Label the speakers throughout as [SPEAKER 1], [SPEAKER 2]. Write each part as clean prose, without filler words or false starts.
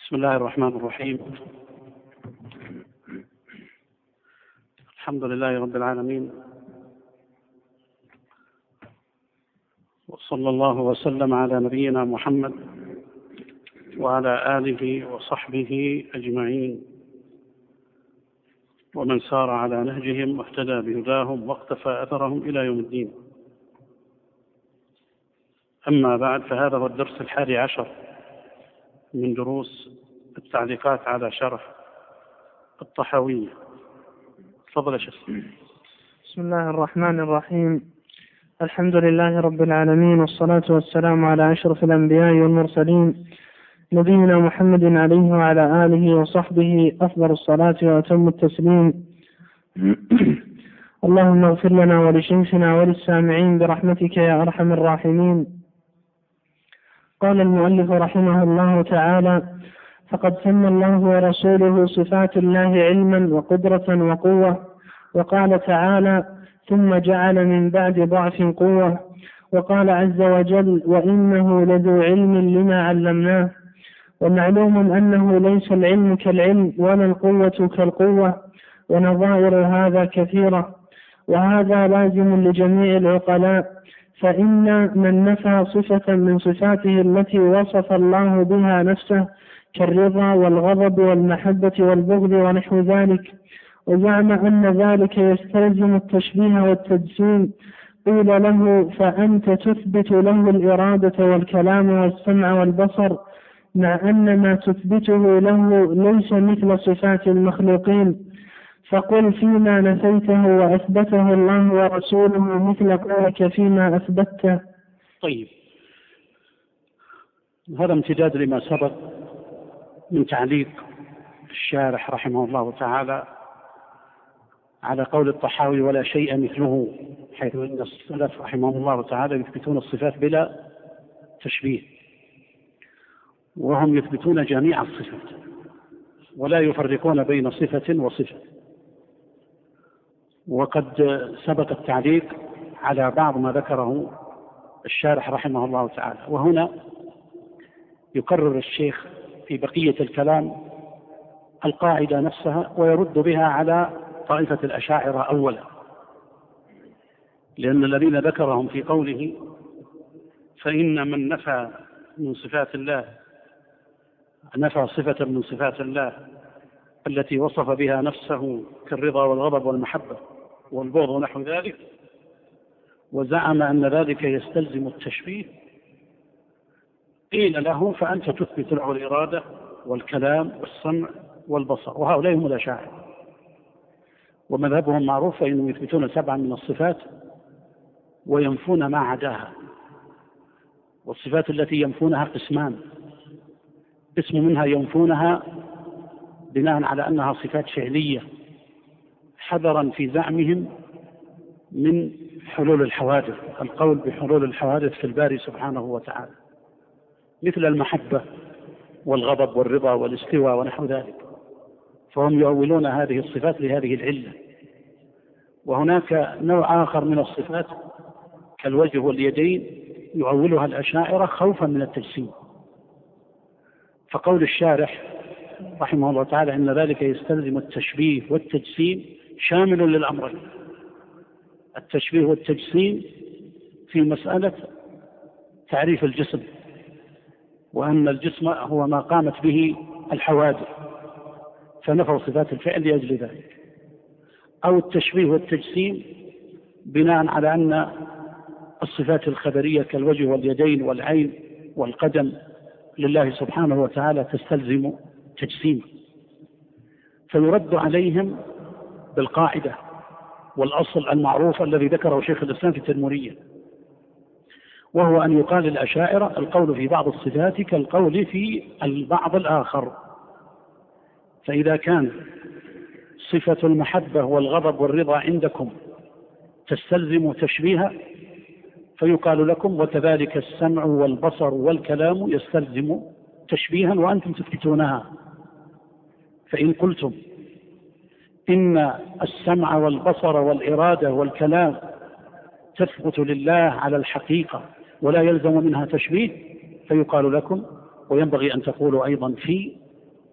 [SPEAKER 1] بسم الله الرحمن الرحيم. الحمد لله رب العالمين، وصلى الله وسلم على نبينا محمد وعلى آله وصحبه أجمعين، ومن سار على نهجهم واهتدى بهداهم واقتفى أثرهم إلى يوم الدين. أما بعد، فهذا هو الدرس 11 من دروس التعليقات على شرح الطحاوية. تفضل يا شيخ.
[SPEAKER 2] بسم الله الرحمن الرحيم. الحمد لله رب العالمين، والصلاة والسلام على أشرف الأنبياء والمرسلين، نبينا محمد عليه وعلى آله وصحبه أفضل الصلاة وأتم التسليم. اللهم اغفر لنا ولشيخنا وللسامعين برحمتك يا أرحم الراحمين. قال المؤلف رحمه الله تعالى: فقد سمى الله ورسوله صفات الله علما وقدرة وقوة، وقال تعالى: ثم جعل من بعد ضعف قوة، وقال عز وجل: وإنه لذو علم لما علمناه. ومعلوم أنه ليس العلم كالعلم ولا القوة كالقوة، ونظائر هذا كثيرة، وهذا لازم لجميع العقلاء. فإن من نفى صفة من صفاته التي وصف الله بها نفسه كالرضا والغضب والمحبة والبغض ونحو ذلك، وزعم أن ذلك يستلزم التشبيه والتجسيم، قيل له: فأنت تثبت له الإرادة والكلام والسمع والبصر، مع أن ما تثبته له ليس مثل صفات المخلوقين. فقل فيما نفيته وأثبته الله ورسوله مثل قولك فيما أثبته.
[SPEAKER 1] طيب، هذا امتداد لما سبق من تعليق الشارح رحمه الله تعالى على قول الطحاوي: ولا شيء مثله، حيث أن السلف رحمه الله تعالى يثبتون الصفات بلا تشبيه، وهم يثبتون جميع الصفات ولا يفرقون بين صفة وصفة. وقد سبق التعليق على بعض ما ذكره الشارح رحمه الله تعالى، وهنا يكرر الشيخ في بقية الكلام القاعدة نفسها، ويرد بها على طائفة الأشاعرة أولا، لأن الذين ذكرهم في قوله: فإن من نفى من صفات الله، نفى صفة من صفات الله التي وصف بها نفسه كالرضا والغضب والمحبة والبغض ونحو ذلك، وزعم أن ذلك يستلزم التشبيه، قيل له: فأنت تثبت له الإرادة والكلام والسمع والبصر. وهؤلاء هم الأشاعرة، ومذهبهم معروف، فإنهم يثبتون 7 من الصفات وينفون ما عداها. والصفات التي ينفونها قسمان: قسم منها ينفونها بناء على أنها صفات فعلية، حذرا في زعمهم من حلول الحوادث، القول بحلول الحوادث في الباري سبحانه وتعالى، مثل المحبة والغضب والرضا والاستواء ونحو ذلك، فهم يؤولون هذه الصفات لهذه العلة. وهناك نوع آخر من الصفات كالوجه واليدين يؤولها الأشاعرة خوفا من التجسيم. فقول الشارح رحمه الله تعالى إن ذلك يستلزم التشبيه والتجسيم شامل للأمرين: التشبيه والتجسيم في مسألة تعريف الجسم، وأن الجسم هو ما قامت به الحوادث، فنفوا صفات الفعل لأجل ذلك، أو التشبيه والتجسيم بناء على أن الصفات الخبرية كالوجه واليدين والعين والقدم لله سبحانه وتعالى تستلزم تجسيم، فيرد عليهم بالقاعدة والأصل المعروف الذي ذكره شيخ الإسلام في التدمرية، وهو أن يقال للأشاعرة: القول في بعض الصفات كالقول في البعض الآخر. فإذا كان صفة المحبة والغضب والرضا عندكم تستلزم تشبيها، فيقال لكم: وكذلك السمع والبصر والكلام يستلزم تشبيها وأنتم تثبتونها. فإن قلتم إن السمع والبصر والإرادة والكلام تثبت لله على الحقيقة ولا يلزم منها تشبيه، فيقال لكم: وينبغي أن تقولوا أيضا في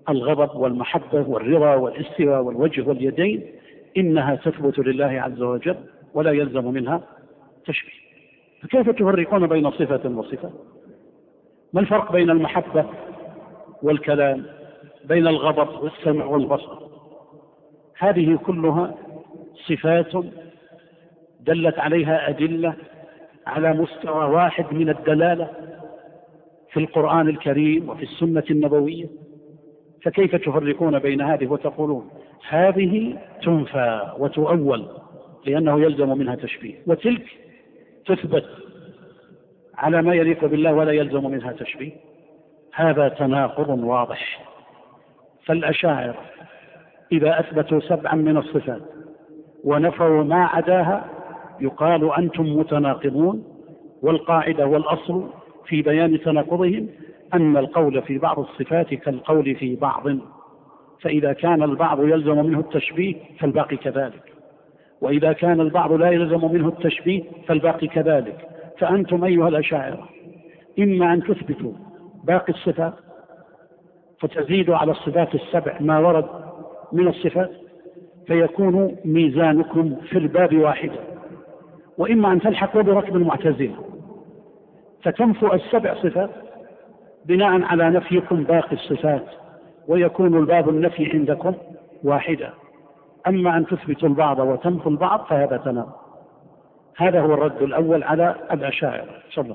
[SPEAKER 1] الغضب والمحبة والرضا والاستواء والوجه واليدين إنها تثبت لله عز وجل ولا يلزم منها تشبيه. فكيف تفرقون بين صفة وصفة؟ ما الفرق بين المحبة والكلام، بين الغضب والسمع والبصر؟ هذه كلها صفات دلت عليها أدلة على مستوى واحد من الدلالة في القرآن الكريم وفي السنة النبوية، فكيف تفرقون بين هذه وتقولون هذه تنفى وتؤول لأنه يلزم منها تشبيه، وتلك تثبت على ما يليق بالله ولا يلزم منها تشبيه؟ هذا تناقض واضح. فالأشاعرة إذا أثبتوا 7 من الصفات ونفوا ما عداها يقال أنتم متناقضون، والقاعدة والأصل في بيان تناقضهم أن القول في بعض الصفات كالقول في بعض، فإذا كان البعض يلزم منه التشبيه فالباقي كذلك، وإذا كان البعض لا يلزم منه التشبيه فالباقي كذلك. فأنتم أيها الأشاعرة إما أن تثبتوا باقي الصفات فتزيدوا على الصفات 7 ما ورد من الصفات فيكون ميزانكم في الباب واحدة، وإما أن تلحقوا بركب المعتزلة فتنفوا 7 صفات بناء على نفيكم باقي الصفات ويكون الباب النفي عندكم واحدة. أما أن تثبتوا البعض وتنفوا البعض فهذا تناقض. هذا هو الرد الأول على الأشاعرة. صلى.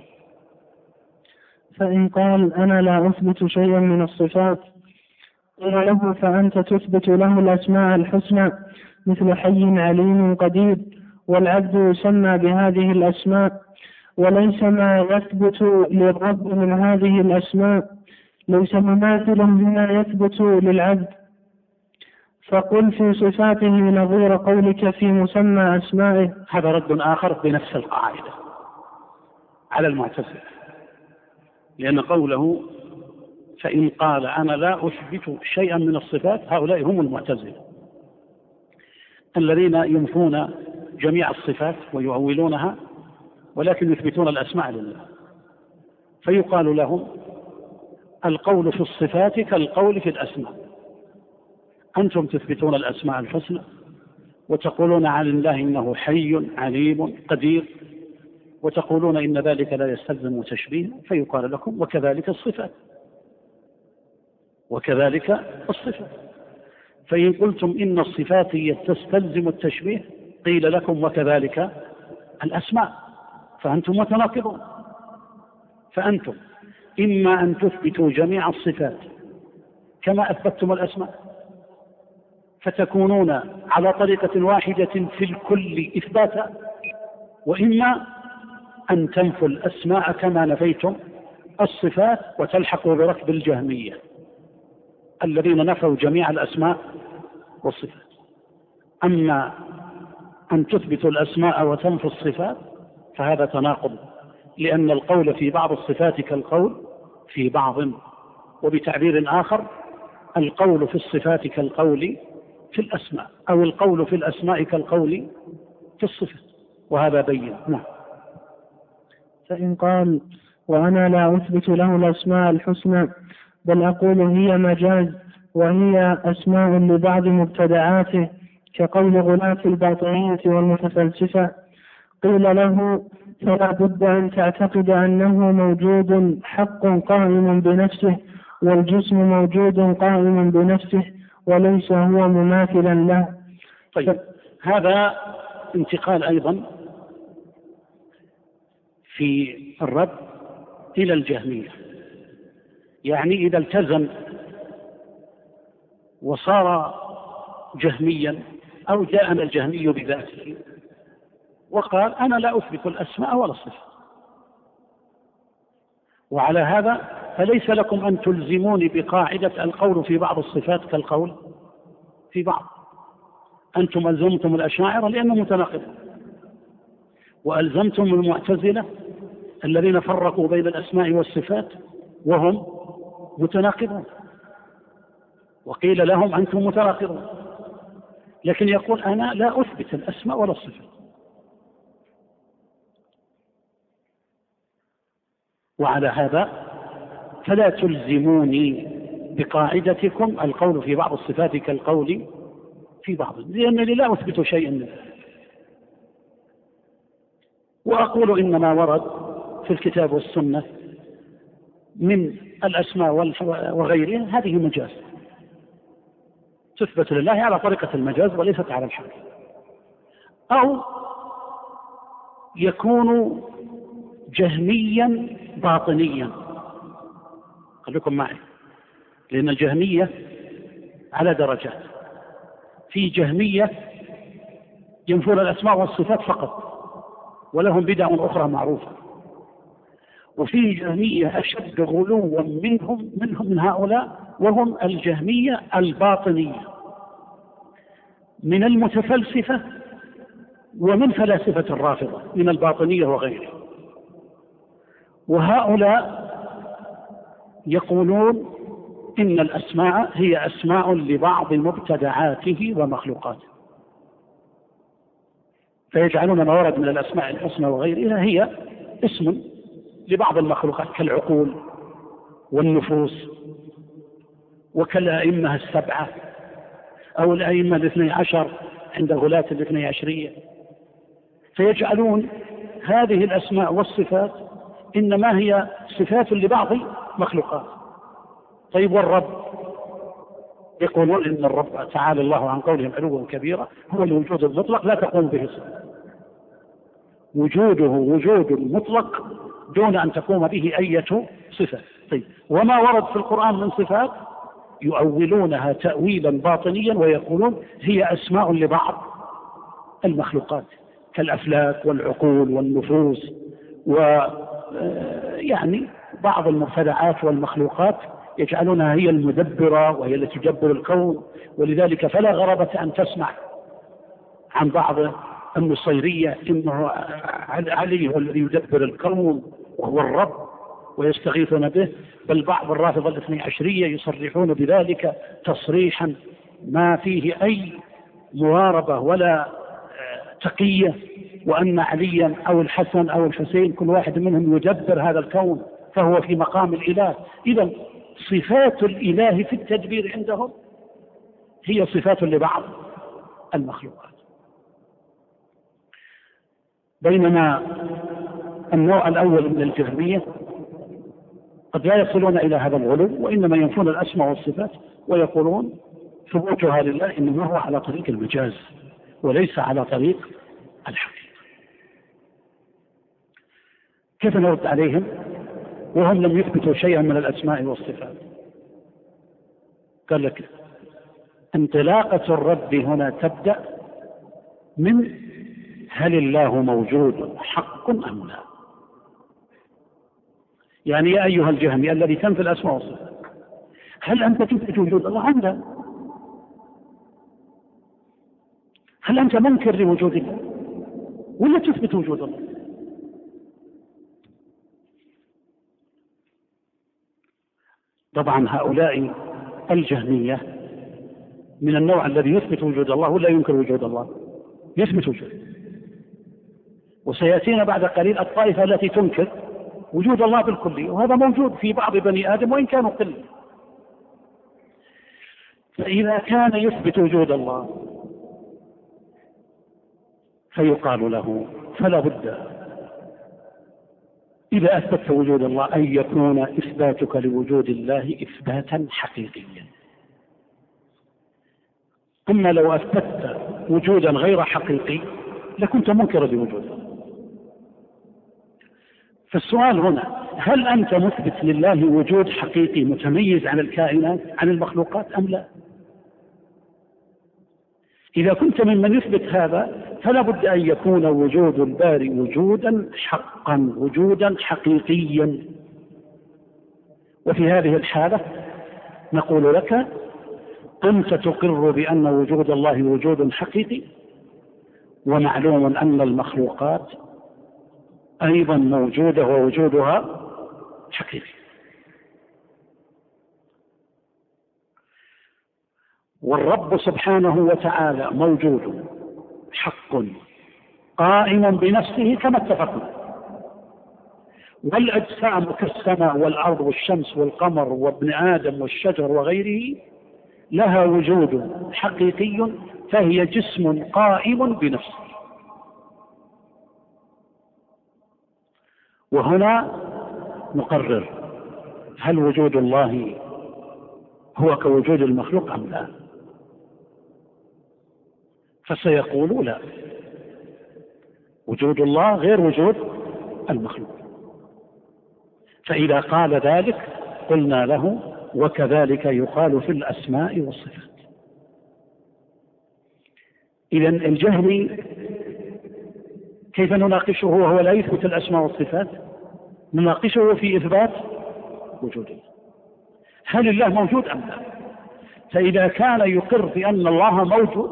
[SPEAKER 2] فإن قال أنا لا أثبت شيئا من الصفات قيل له فأنت تثبت له الأسماء الحسنى مثل حي عليم قدير، والعبد يسمى بهذه الأسماء، وليس ما يثبت للرب من هذه الأسماء ليس مماثلا لما يثبت للعبد. فقل في صفاته نظير قولك في مسمى أسمائه.
[SPEAKER 1] هذا رد آخر بنفس القاعدة على المعتزلة، لأن قوله فإن قال أنا لا أثبت شيئا من الصفات هؤلاء هم المعتزلة الذين ينفون جميع الصفات ويؤولونها ولكن يثبتون الأسماء لله، فيقال لهم القول في الصفات كالقول في الأسماء. أنتم تثبتون الأسماء الحسنى وتقولون عن الله إنه حي عليم قدير، وتقولون إن ذلك لا يستلزم تشبيه، فيقال لكم وكذلك الصفات وكذلك الصفات. فإن قلتم إن الصفات تستلزم التشبيه قيل لكم وكذلك الأسماء، فأنتم متناقضون. فأنتم إما أن تثبتوا جميع الصفات كما أثبتتم الأسماء فتكونون على طريقة واحدة في الكل إثباتا، وإما أن تنفوا الأسماء كما نفيتم الصفات وتلحقوا بركب الجهمية الذين نفوا جميع الأسماء والصفات. أما أن تثبتوا الأسماء وتنفوا الصفات فهذا تناقض، لأن القول في بعض الصفات كالقول في بعض، وبتعبير آخر القول في الصفات كالقول في الأسماء، أو القول في الأسماء كالقول في الصفات، وهذا بين. نعم.
[SPEAKER 2] فإن قال وأنا لا أثبت له الأسماء الحسنى بل أقول هي مجاز وهي أسماء لبعض مبتدعاته كقول غلاة الباطنية والمتفلسفة قيل له فلا بد أن تعتقد أنه موجود حق قائم بنفسه والجسم موجود قائم بنفسه وليس هو مماثلا له.
[SPEAKER 1] طيب، هذا انتقال أيضا في الرد إلى الجهمية. يعني إذا التزم وصار جهميا أو جاءنا الجهمي بذاته وقال أنا لا أثبت الأسماء ولا الصفات، وعلى هذا فليس لكم أن تلزموني بقاعدة القول في بعض الصفات كالقول في بعض. أنتم ألزمتم الأشاعرة لأنه متناقض، وألزمتم المعتزلة الذين فرقوا بين الأسماء والصفات وهم متناقضون، وقيل لهم أنتم متناقضون، لكن يقول أنا لا أثبت الأسماء ولا الصفات. وعلى هذا فلا تلزموني بقاعدتكم القول في بعض الصفات كالقول في بعض، لأنني لا أثبت شيئا منه، وأقول إنما ورد في الكتاب والسنة من الأسماء وغيرها هذه مجاز، تثبت لله على طريقة المجاز وليست على الحقيقة، أو يكون جهميا باطنيا. خليكم معي، لأن الجهمية على درجات، في جهمية ينفون الأسماء والصفات فقط ولهم بدع أخرى معروفة، وفي جهمية أشد غلوا منهم من هؤلاء، وهم الجهمية الباطنية من المتفلسفة ومن فلاسفة الرافضة من الباطنية وغيره. وهؤلاء يقولون إن الأسماء هي أسماء لبعض مبتدعاته ومخلوقاته، فيجعلون ما ورد من الأسماء الحسنى وغيرها هي اسم لبعض المخلوقات كالعقول والنفوس وكالأئمة السبعة أو الأئمة الاثني عشر عند غلاة الاثني عشرية، فيجعلون هذه الأسماء والصفات إنما هي صفات لبعض مخلوقات. طيب والرب؟ يقولون إن الرب تعالى الله عن قولهم علوا كبيرا هو الوجود المطلق لا تقوم به صفة، وجوده وجود مطلق دون أن تقوم به أي صفة. طيب وما ورد في القرآن من صفات يؤولونها تأويلا باطنيا ويقولون هي أسماء لبعض المخلوقات كالأفلاك والعقول والنفوس ويعني بعض المبتدعات والمخلوقات يجعلونها هي المدبرة وهي التي تدبر الكون. ولذلك فلا غرابة أن تسمع عن بعض النصيرية إنه علي هو الذي يدبر الكون وهو الرب ويستغيثون به، بل بعض الرافضة الاثني عشرية يصرحون بذلك تصريحا ما فيه أي مواربة ولا تقية، وأن عليا أو الحسن أو الحسين كل واحد منهم يدبر هذا الكون فهو في مقام الإله. إذن صفات الإله في التدبير عندهم هي صفات لبعض المخلوقات، بينما النوع الأول من الجهمية قد لا يصلون إلى هذا الغلو، وإنما ينفون الأسماء والصفات ويقولون ثبوتها لله إنما هو على طريق المجاز وليس على طريق الحقيقة. كيف نرد عليهم وهم لم يثبتوا شيئا من الأسماء والصفات؟ قال لك انطلاقة الرد هنا تبدأ من هل الله موجود حق أم لا؟ يعني يا أيها الجهمي الذي تنفي الأسماء والصفات، هل أنت تثبت وجود الله أم لا؟ هل أنت منكر لوجود الله ولا تثبت وجود الله؟ طبعا هؤلاء الجهمية من النوع الذي يثبت وجود الله ولا ينكر وجود الله، يثبت وجوده. وسيأتينا بعد قليل الطائفة التي تنكر وجود الله بالكلية، وهذا موجود في بعض بني آدم وإن كانوا قلة. فإذا كان يثبت وجود الله فيقال له فلا بد إذا أثبت وجود الله أن يكون إثباتك لوجود الله إثباتا حقيقيا. أما لو أثبت وجودا غير حقيقي لكنت منكرا لوجود الله. فالسؤال هنا هل أنت مثبت لله وجود حقيقي متميز عن الكائنات عن المخلوقات أم لا؟ إذا كنت ممن يثبت هذا فلا بد أن يكون وجود الباري وجودا حقا وجودا حقيقيا. وفي هذه الحالة نقول لك أنت تقر بأن وجود الله وجود حقيقي، ومعلوم أن المخلوقات أيضا موجودة ووجودها حقيقي. والرب سبحانه وتعالى موجود حق قائم بنفسه كما اتفقنا، والأجسام كالسماء والأرض والشمس والقمر وابن آدم والشجر وغيره لها وجود حقيقي، فهي جسم قائم بنفسه. وهنا نقرر هل وجود الله هو كوجود المخلوق أم لا؟ فسيقول لا، وجود الله غير وجود المخلوق. فإذا قال ذلك قلنا له وكذلك يقال في الأسماء والصفات. إذن الجهمي كيف نناقشه وهو لا يثبت الأسماء والصفات؟ نناقشه في إثبات وجود الله. هل الله موجود أم لا؟ فإذا كان يقر بأن الله موجود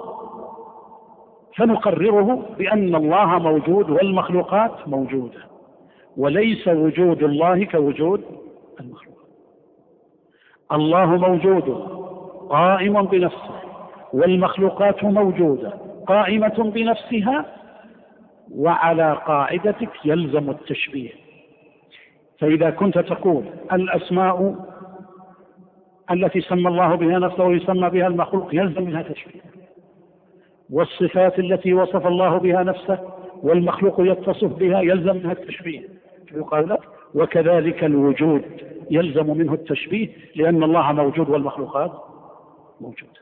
[SPEAKER 1] فنقرره بأن الله موجود والمخلوقات موجودة، وليس وجود الله كوجود المخلوق. الله موجود قائم بنفسه، والمخلوقات موجودة قائمة بنفسها، وعلى قاعدتك يلزم التشبيه. فإذا كنت تقول الأسماء التي سمى الله بها نفسه ويسمى بها المخلوق يلزم منها تشبيه، والصفات التي وصف الله بها نفسه والمخلوق يتصف بها يلزم منها التشبيه، يقال لك وكذلك الوجود يلزم منه التشبيه لأن الله موجود والمخلوقات موجودة.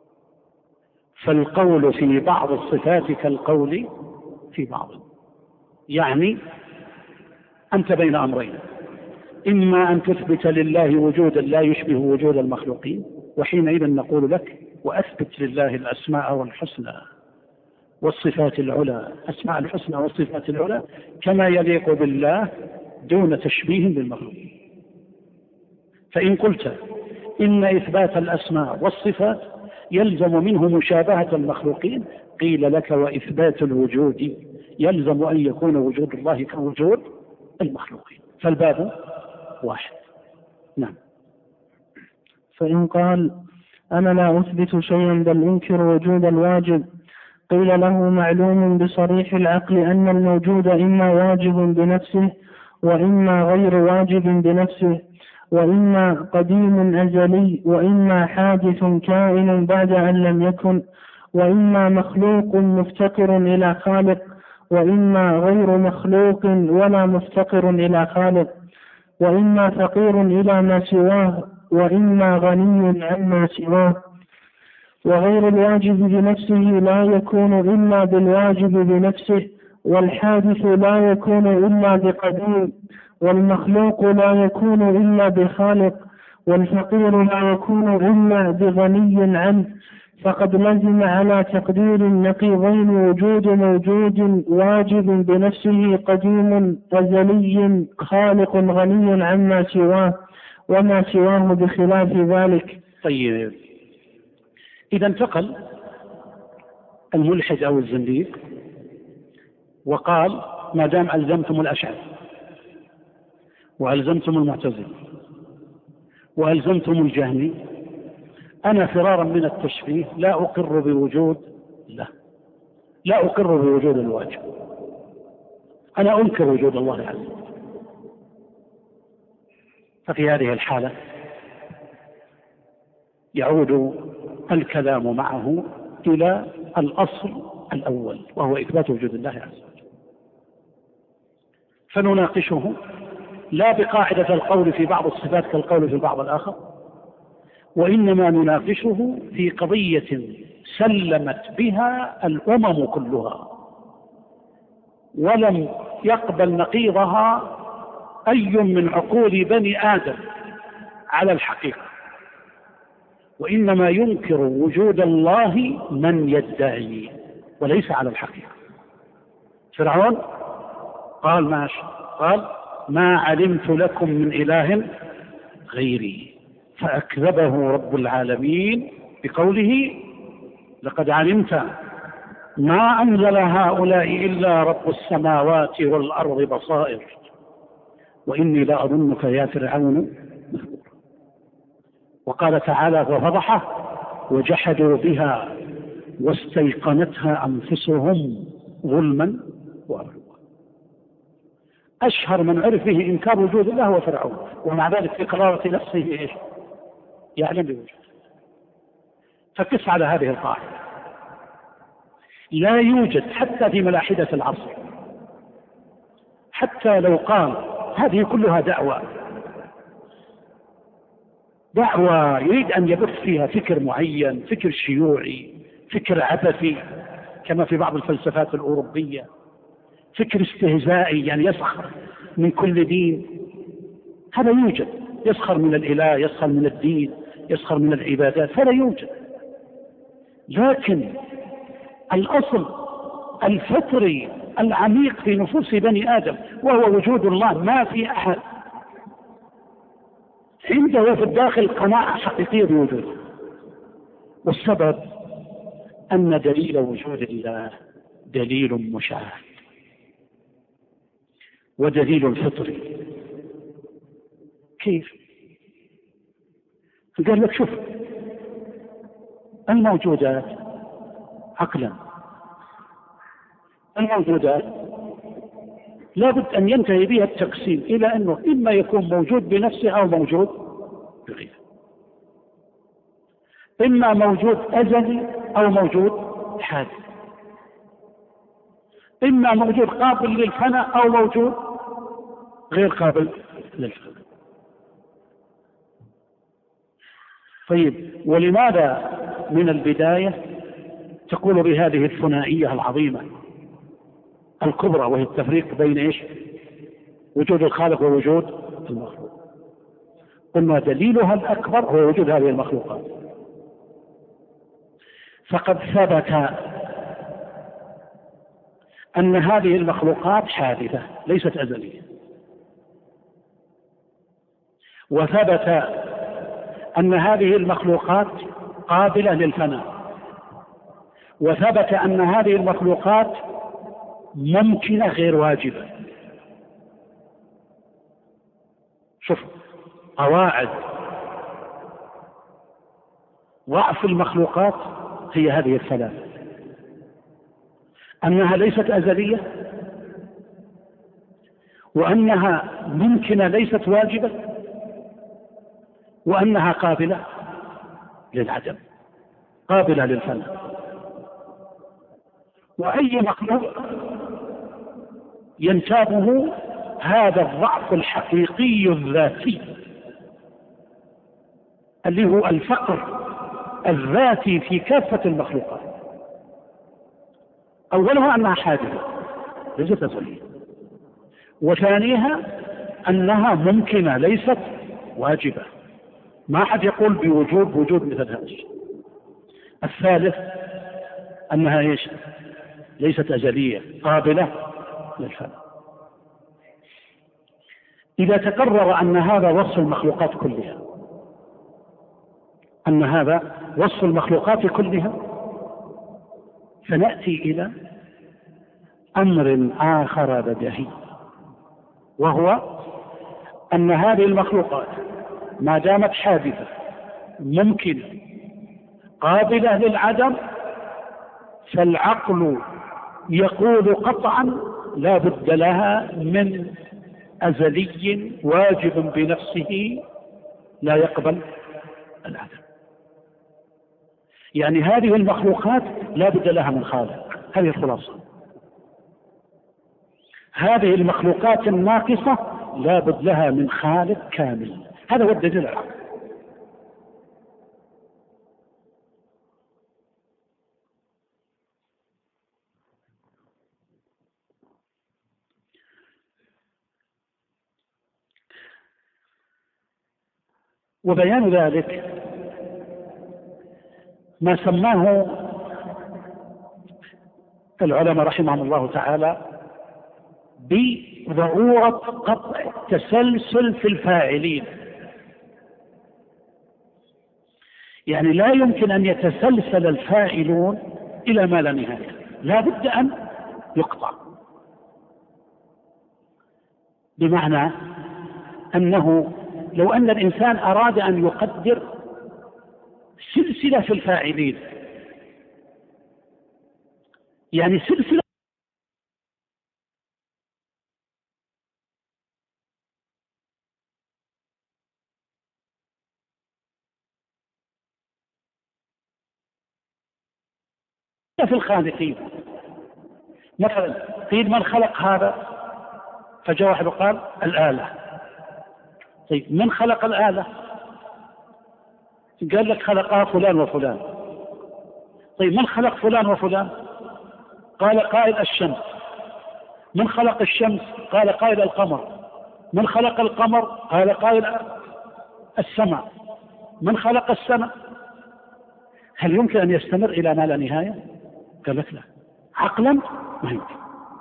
[SPEAKER 1] فالقول في بعض الصفات كالقول في بعض، يعني أنت بين أمرين: إما أن تثبت لله وجودا لا يشبه وجود المخلوقين، وحينئذ نقول لك وأثبت لله الأسماء والحسنى والصفات العلى، أسماء الحسنى والصفات العلى كما يليق بالله دون تشبيه بالمخلوقين. فإن قلت إن إثبات الأسماء والصفات يلزم منه مشابهة المخلوقين، قيل لك وإثبات الوجود يلزم أن يكون وجود الله كوجود المخلوقين، فالباب واحد. نعم.
[SPEAKER 2] فإن قال أنا لا أثبت شيئا بل أنكر وجود الواجب، قيل له معلوم بصريح العقل أن الموجود إما واجب بنفسه وإما غير واجب بنفسه، وإما قديم أزلي وإما حادث كائن بعد أن لم يكن، وإما مخلوق مفتقر إلى خالق وإما غير مخلوق ولا مفتقر إلى خالق، وإما فقير إلى ما سواه وإما غني عما سواه. وغير الواجب بنفسه لا يكون إلا بالواجب بنفسه، والحادث لا يكون إلا بقديم، والمخلوق لا يكون إلا بخالق، والفقير لا يكون إلا بغني عنه. فقد لزم على تقدير النقيضين وجود موجود واجب بنفسه قديم أزلي خالق غني عما سواه، وما سواه بخلاف ذلك.
[SPEAKER 1] طيب، إذا انتقل الملحد أو الزنديق وقال ما دام ألزمتم الأشعري وألزمتم المعتزلة وألزمتم الجهمي، أنا فرارا من التشبيه لا أقر بوجود الله، لا أقر بوجود الواجب، أنا أنكر وجود الله عز وجل. ففي هذه الحالة يعود الكلام معه إلى الأصل الأول وهو إثبات وجود الله عز وجل، فنناقشه لا بقاعدة القول في بعض الصفات كالقول في البعض الآخر، وإنما نناقشه في قضية سلمت بها الأمم كلها ولم يقبل نقيضها أي من عقول بني آدم على الحقيقة، وإنما ينكر وجود الله من يدعي وليس على الحقيقة. فرعون قال ماشي، قال ما علمت لكم من إله غيري، فأكذبه رب العالمين بقوله لقد علمت ما أنزل هؤلاء إلا رب السماوات والأرض بصائر وإني لأظنك يا فرعون مهجورا. وقال تعالى ففضحه وجحدوا بها واستيقنتها أنفسهم ظلما وعلوا. أشهر من عرف به إنكار وجود الله هو فرعون، ومع ذلك في قرارة نفسه إيش؟ يعلم بوجوده. فقس على هذه القاعدة. لا يوجد حتى في ملاحدة العصر، حتى لو قال هذه كلها دعوة يريد أن يبث فيها فكر معين، فكر شيوعي، فكر عبثي كما في بعض الفلسفات الأوروبية، فكر استهزائي يعني يسخر من كل دين، هذا يوجد، يسخر من الإله، يسخر من الدين، يسخر من العبادات، هذا يوجد. لكن الأصل الفطري العميق في نفوس بني آدم وهو وجود الله، ما في أحد عنده في الداخل قناعة حقيقية بوجوده. والسبب أن دليل وجود الله دليل مشاهد ودليل فطري. كيف؟ قال لك شوف الموجودات عقلا، الموجودات لابد أن ينتهي بها التقسيم إلى أنه إما يكون موجود بنفسه أو موجود بغيره، إما موجود أزلي أو موجود حادث، إما موجود قابل للفناء أو موجود غير قابل للفناء. طيب ولماذا من البداية تقول بهذه الثنائية العظيمة الكبرى، وهي التفريق بين ايش؟ وجود الخالق ووجود المخلوق. قلنا دليلها الأكبر هو وجود هذه المخلوقات. فقد ثبت أن هذه المخلوقات حادثة ليست أزلية، وثبت أن هذه المخلوقات قابلة للفناء، وثبت أن هذه المخلوقات ممكنة غير واجبة. شوف قواعد ضعف المخلوقات هي هذه الثلاثة: أنها ليست أزلية، وأنها ممكنة ليست واجبة، وأنها قابلة للعدم، قابلة للفناء. وأي مخلوق ينتابه هذا الضعف الحقيقي الذاتي اللي هو الفقر الذاتي في كافة المخلوقات. أولها أنها حادثة ليست أزلية، وثانيها أنها ممكنة ليست واجبة، ما حد يقول بوجود مثل هذا الشيء. الثالث أنها إيش؟ ليست أزلية قابلة للفناء. إذا تقرر أن هذا وصف المخلوقات كلها، أن هذا وصف المخلوقات كلها، فنأتي إلى أمر آخر بديهي، وهو أن هذه المخلوقات ما دامت حادثة ممكنة قابلة للعدم، فالعقل يقول قطعا لا بد لها من أزلي واجب بنفسه لا يقبل العدم. يعني هذه المخلوقات لا بد لها من خالق، هذه الخلاصة. هذه المخلوقات الناقصة لا بد لها من خالق كامل، هذا هو الدليل العقل. وبيان ذلك ما سماه العلماء رحمهم الله تعالى بضرورة قطع تسلسل في الفاعلين. يعني لا يمكن أن يتسلسل الفاعلون إلى ما لا نهاية، لا بد أن يقطع. بمعنى أنه لو أن الإنسان أراد أن يقدر سلسلة في الفاعلين، يعني سلسلة حتى في الخالقين. مثلا قيل من خلق هذا؟ فجاء واحد وقال الآلة. طيب من خلق الآلة؟ قال لك خلقها فلان وفلان. طيب من خلق فلان وفلان؟ قال قائل الشمس. من خلق الشمس؟ قال قائل القمر. من خلق القمر؟ قال قائل السماء. من خلق السماء؟ هل يمكن أن يستمر إلى ما لا نهاية؟ قال لك لا، عقلا ما يمكن.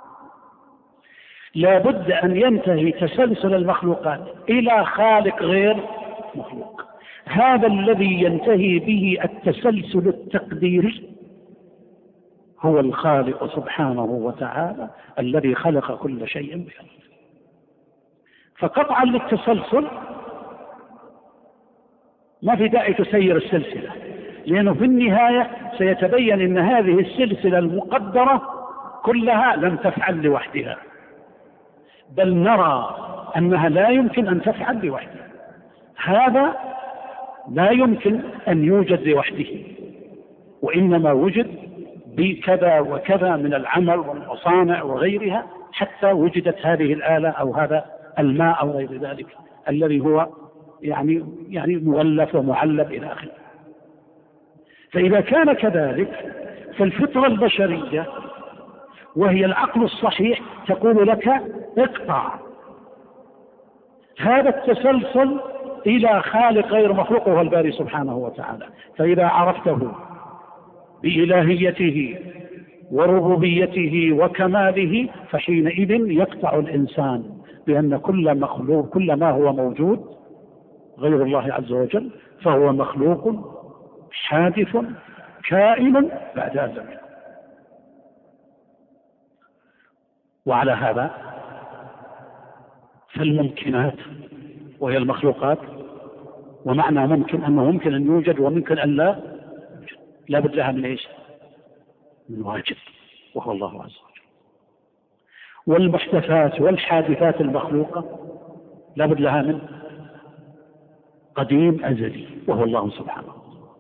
[SPEAKER 1] لا بد أن ينتهي تسلسل المخلوقات إلى خالق غير مخلوق. هذا الذي ينتهي به التسلسل التقديري هو الخالق سبحانه وتعالى الذي خلق كل شيء بأمره. فقطعا للتسلسل ما في داعي تسير السلسلة، لأنه في النهاية سيتبين أن هذه السلسلة المقدرة كلها لم تفعل لوحدها، بل نرى أنها لا يمكن أن تفعل لوحدها. هذا لا يمكن أن يوجد لوحده، وإنما وجد بكذا وكذا من العمل والمصانع وغيرها حتى وجدت هذه الآلة أو هذا الماء أو غير ذلك الذي هو يعني مغلف ومعلب إلى آخره. فإذا كان كذلك فالفطرة البشرية وهي العقل الصحيح تقول لك اقطع هذا التسلسل إلى خالق غير مخلوق وهو الباري سبحانه وتعالى. فإذا عرفته بإلهيته وربوبيته وكماله فحينئذ يقطع الإنسان بأن كل مخلوق كل ما هو موجود غير الله عز وجل فهو مخلوق حادث كائن بعد أزمن. وعلى هذا فالممكنات وهي المخلوقات، ومعنى ممكن أنه ممكن أن يوجد وممكن أن لا بد لها من إيش؟ من واجب وهو الله عز وجل. والمحدثات والحادثات المخلوقة لا بد لها من قديم أزلي وهو الله سبحانه.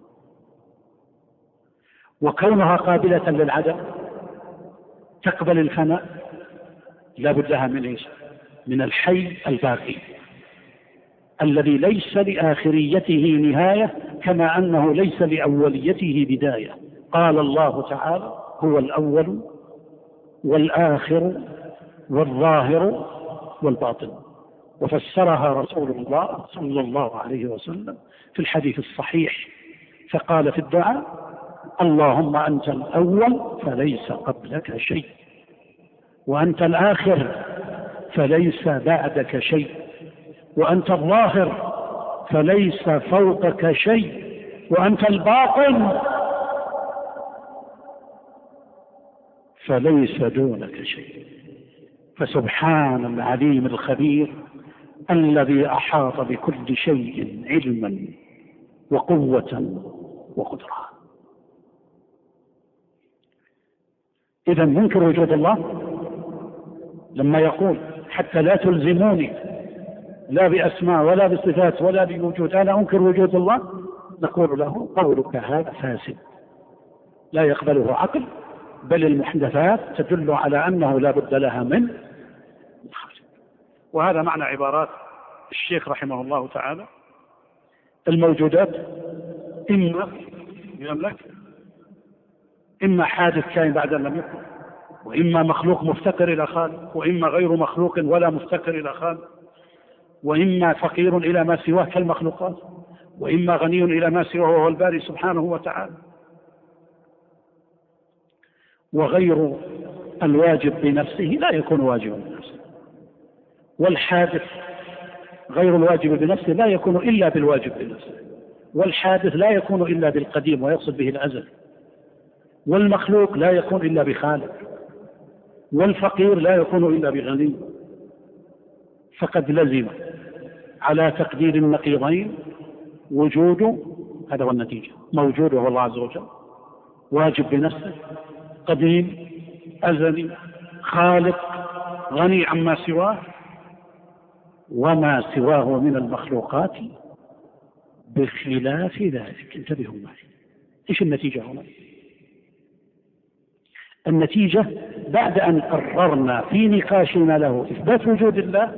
[SPEAKER 1] وكونها قابلة للعدم تقبل الفناء لا بد لها من إيش؟ من الحي الباقي الذي ليس لآخريته نهاية كما أنه ليس لأوليته بداية. قال الله تعالى هو الأول والآخر والظاهر والباطن، وفسرها رسول الله صلى الله عليه وسلم في الحديث الصحيح فقال في الدعاء اللهم أنت الأول فليس قبلك شيء، وأنت الآخر فليس بعدك شيء، وأنت الظاهر فليس فوقك شيء، وأنت الباطن فليس دونك شيء. فسبحان العليم الخبير الذي أحاط بكل شيء علما وقوة وقدرة. إذا منكر وجود الله لما يقول حتى لا تلزموني لا بأسماء ولا بصفات ولا بوجود أنا أنكر وجود الله، نقول له قولك هذا فاسد لا يقبله عقل، بل المحدثات تدل على أنه لا بد لها من خالق. وهذا معنى عبارات الشيخ رحمه الله تعالى الموجودات إما يملك إما حادث كائن بعد أن لم يكن، وإما مخلوق مفتقر إلى خالق، وإما غير مخلوق ولا مفتقر إلى خالق، وإما فقير إلى ما سواه كالمخلوقات، وإما غني إلى ما سواه وهو الباري سبحانه وتعالى. وغير الواجب بنفسه لا يكون واجبا بنفسه، والحادث غير الواجب بنفسه لا يكون إلا بالواجب بنفسه، والحادث لا يكون إلا بالقديم ويقصد به الأزل، والمخلوق لا يكون إلا بخالق، والفقير لا يكون إلا بغني. فقد لزم على تقدير النقيضين وجوده، هذا هو النتيجة، موجود وهو الله عز وجل، واجب بنفسه، قديم أزلي خالق غني عما سواه، وما سواه من المخلوقات بخلاف ذلك. انتبهوا معي، ايش النتيجة هنا؟ النتيجة بعد أن قررنا في نقاشنا له إثبات وجود الله،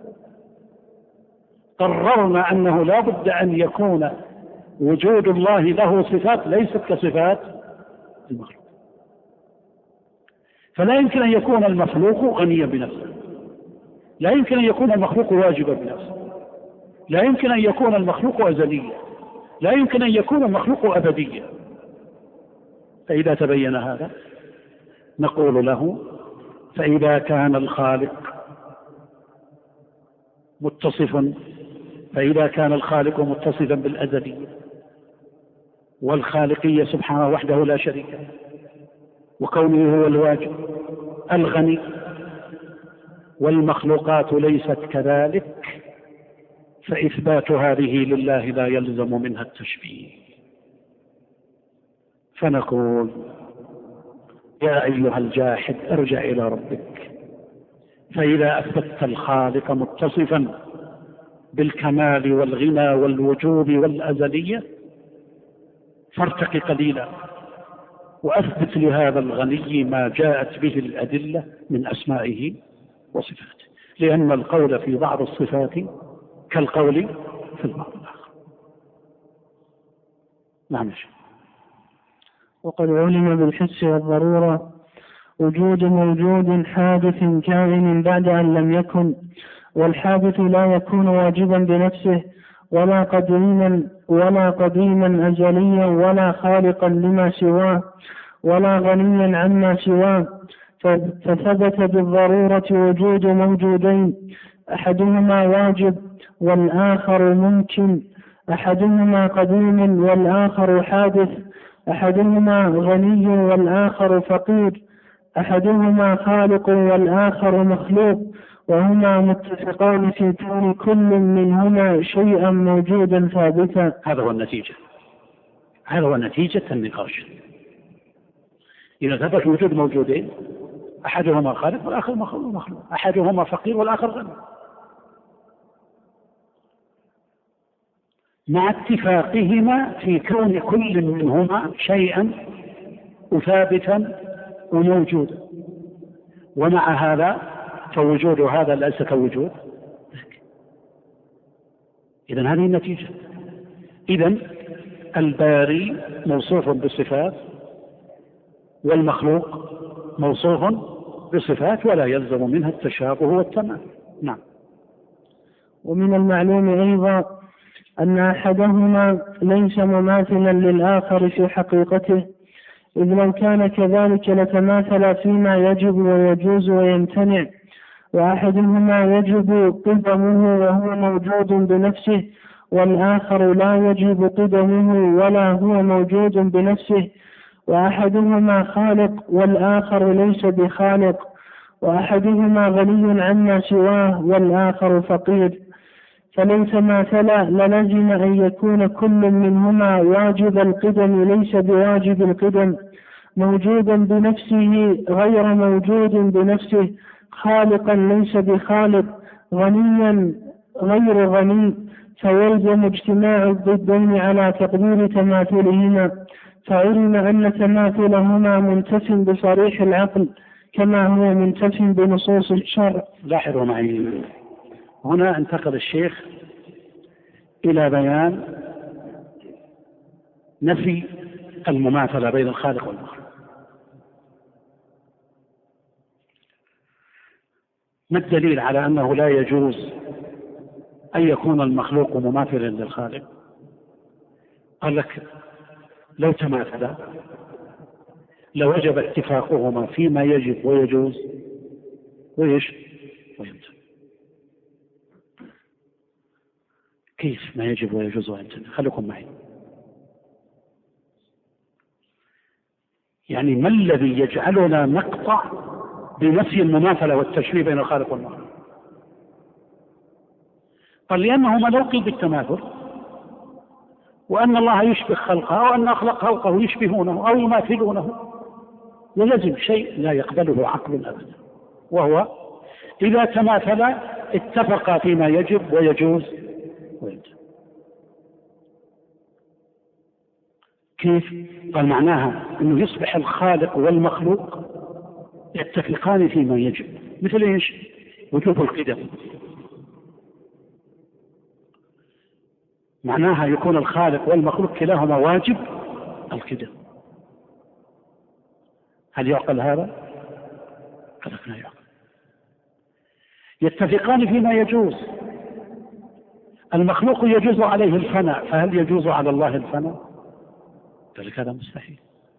[SPEAKER 1] قررنا أنه لا بد أن يكون وجود الله له صفات ليست كصفات المخلوق. فلا يمكن أن يكون المخلوق غنيا بنفسه، لا يمكن أن يكون المخلوق واجبا بنفسه، لا يمكن أن يكون المخلوق أزليا، لا يمكن أن يكون المخلوق أبديا. فإذا تبين هذا نقول له: فإذا كان الخالق متصفا بالأزلية والخالقية سبحانه وحده لا شريك له، وكونه هو الواجب الغني، والمخلوقات ليست كذلك، فإثبات هذه لله لا يلزم منها التشبيه. فنقول: يا أيها الجاحد ارجع إلى ربك، فإذا أثبتت الخالق متصفا بالكمال والغنى والوجود والأزلية فارتق قليلا وأثبت لهذا الغني ما جاءت به الأدلة من أسمائه وصفاته، لأن القول في بعض الصفات كالقول في البعض الآخر. نعم.
[SPEAKER 2] وقد علم بالحس والضرورة وجود موجود حادث كائن بعد أن لم يكن، والحادث لا يكون واجبا بنفسه ولا قديما أزليا ولا خالقا لما سواه ولا غنيا عما سواه، فثبت بالضرورة وجود موجودين، أحدهما واجب والآخر ممكن، أحدهما قديم والآخر حادث، أحدهما غني والآخر فقير، أحدهما خالق والآخر مخلوق، وهما متفقان في كون كل منهما شيئا موجودا ثابتا.
[SPEAKER 1] هذا هو نتيجة النقاش. إذا ثبت وجود موجودين، أحدهما خالق والآخر مخلوق، أحدهما فقير والآخر غني، مع اتفاقهما في كون كل منهما شيئا ثابتا وموجودا، ومع هذا فوجود هذا ليس كوجود ذاك. إذن هذه النتيجة. إذن الباري موصوف بالصفات والمخلوق موصوف بالصفات، ولا يلزم منها التشابه والتماثل. نعم.
[SPEAKER 2] ومن المعلوم أيضا أن أحدهما ليس مماثلا للآخر في حقيقته، إذ لو كان كذلك لتماثل فيما يجب ويجوز ويمتنع، وأحدهما يجب قدمه وهو موجود بنفسه، والآخر لا يجب قدمه ولا هو موجود بنفسه، وأحدهما خالق والآخر ليس بخالق، وأحدهما غني عما سواه والآخر فقير، فليس ماثلا للزم أن يكون كل منهما واجب القدم ليس بواجب القدم، موجودا بنفسه غير موجود بنفسه، خالقا ليس بخالق، غنيا غير غني، فيلزم اجتماع الضدين على تقدير تماثلهما، فعلم أن تماثلهما منتف بصريح العقل كما هو منتف بنصوص الشرع.
[SPEAKER 1] لاحظوا معي، هنا انتقل الشيخ إلى بيان نفي المماثلة بين الخالق والمخلوق. ما الدليل على أنه لا يجوز أن يكون المخلوق مماثلا للخالق؟ قال لك: لو تماثلا لوجب اتفاقهما فيما يجب ويجوز ويمتنع. كيف ما يجب ويجوز ويمتنع؟ خليكم معي. يعني ما الذي يجعلنا نقطع بنفي المماثلة والتشبيه بين الخالق والمخلوق؟ قال: لأنهما لو قيل بالتماثل وأن الله يشبه خلقه وأن أخلق خلقه يشبهونه أو يماثلونه للزم شيء لا يقبله عقل أبدا، وهو إذا تماثلا اتفقا فيما يجب ويجوز ويمتنع. كيف؟ قال معناها أنه يصبح الخالق والمخلوق يتفقان فيما يجب، مثل إيش؟ وجوب القدم، معناها يكون الخالق والمخلوق كلاهما واجب القدم. هل يعقل هذا؟ قال لا يعقل. يتفقان فيما يجوز، المخلوق يجوز عليه الفناء، فهل يجوز على الله الفناء؟ ذلك هذا مستحيل.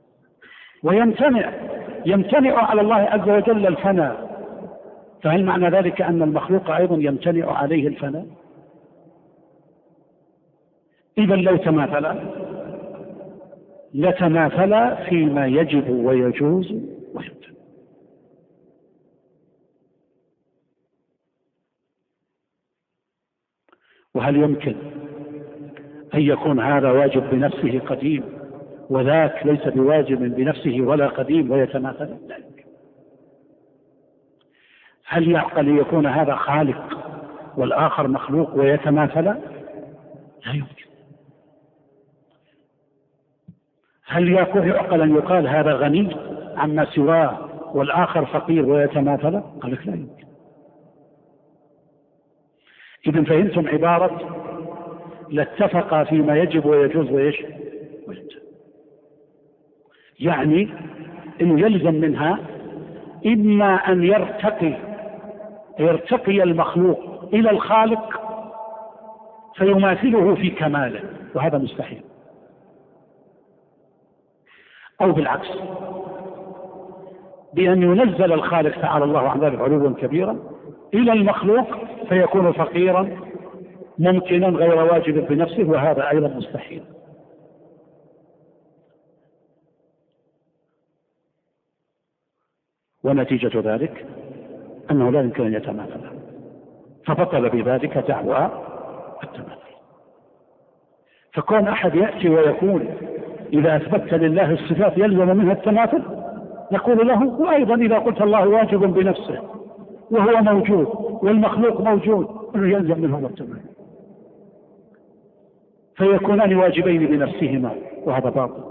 [SPEAKER 1] يمتنع على الله عز وجل الفناء، فهل معنى ذلك أن المخلوق أيضا يمتنع عليه الفناء؟ إذا لو تماثلا لتماثلا فيما يجب ويجوز ويمتنع. وهل يمكن أن يكون هذا واجب بنفسه قديم وذاك ليس بواجب بنفسه ولا قديم ويتماثل؟ لا يمكن. هل يعقل أن يكون هذا خالق والآخر مخلوق ويتماثل؟ لا يمكن. هل يعقل أن يقال هذا غني عما سواه والآخر فقير ويتماثل؟ قال لك لا يمكن. إذن فهمتم عبارة لاتفقا فيما يجب ويجوز ويش؟ يعني إنه يلزم منها إما أن يرتقي المخلوق إلى الخالق فيماثله في كماله، وهذا مستحيل، أو بالعكس بأن ينزل الخالق تعالى الله عن ذلك علوا كبيرا إلى المخلوق فيكون فقيرا ممكنا غير واجب بنفسه، وهذا أيضا مستحيل. ونتيجة ذلك أنه لا يمكن أن يتماثل، فبطل بذلك دعوى التماثل. فكون أحد يأتي ويقول إذا أثبت لله الصفات يلزم منها التماثل، نقول له وأيضا إذا قلت الله واجب بنفسه وهو موجود والمخلوق موجود يلزم منه التماثل، فيكونان واجبين بنفسهما، وهذا باطل.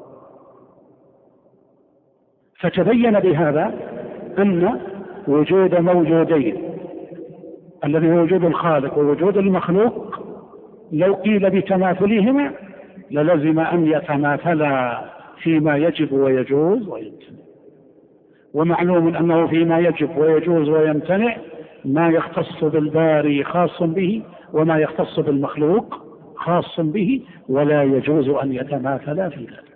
[SPEAKER 1] فتبين بهذا أن وجود موجودين الذي هو وجود الخالق ووجود المخلوق لو قيل بتماثلهما للزم أن يتماثلا فيما يجب ويجوز ويمتنع. ومعلوم أنه فيما يجب ويجوز ويمتنع ما يختص بالباري خاص به وما يختص بالمخلوق خاص به، ولا يجوز أن يتماثلا في ذلك.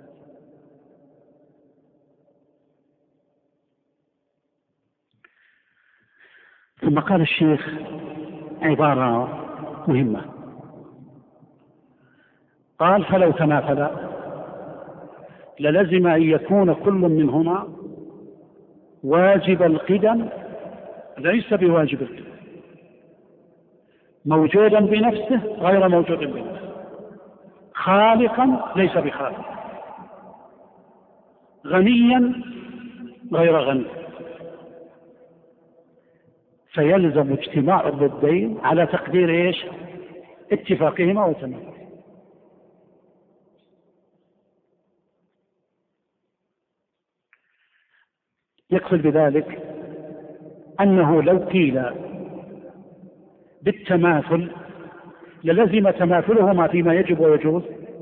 [SPEAKER 1] ثم قال الشيخ عبارة مهمة، قال فلو تماثلا للزم أن يكون كل منهما واجب القدم ليس بواجب القدم، موجودا بنفسه غير موجود بنفسه، خالقا ليس بخالق، غنيا غير غني، فيلزم اجتماع الضدين على تقدير ايش؟ اتفاقهما وتماثلهما. يقصد بذلك أنه لو قيل بالتماثل للزم تماثلهما فيما يجب ويجوز،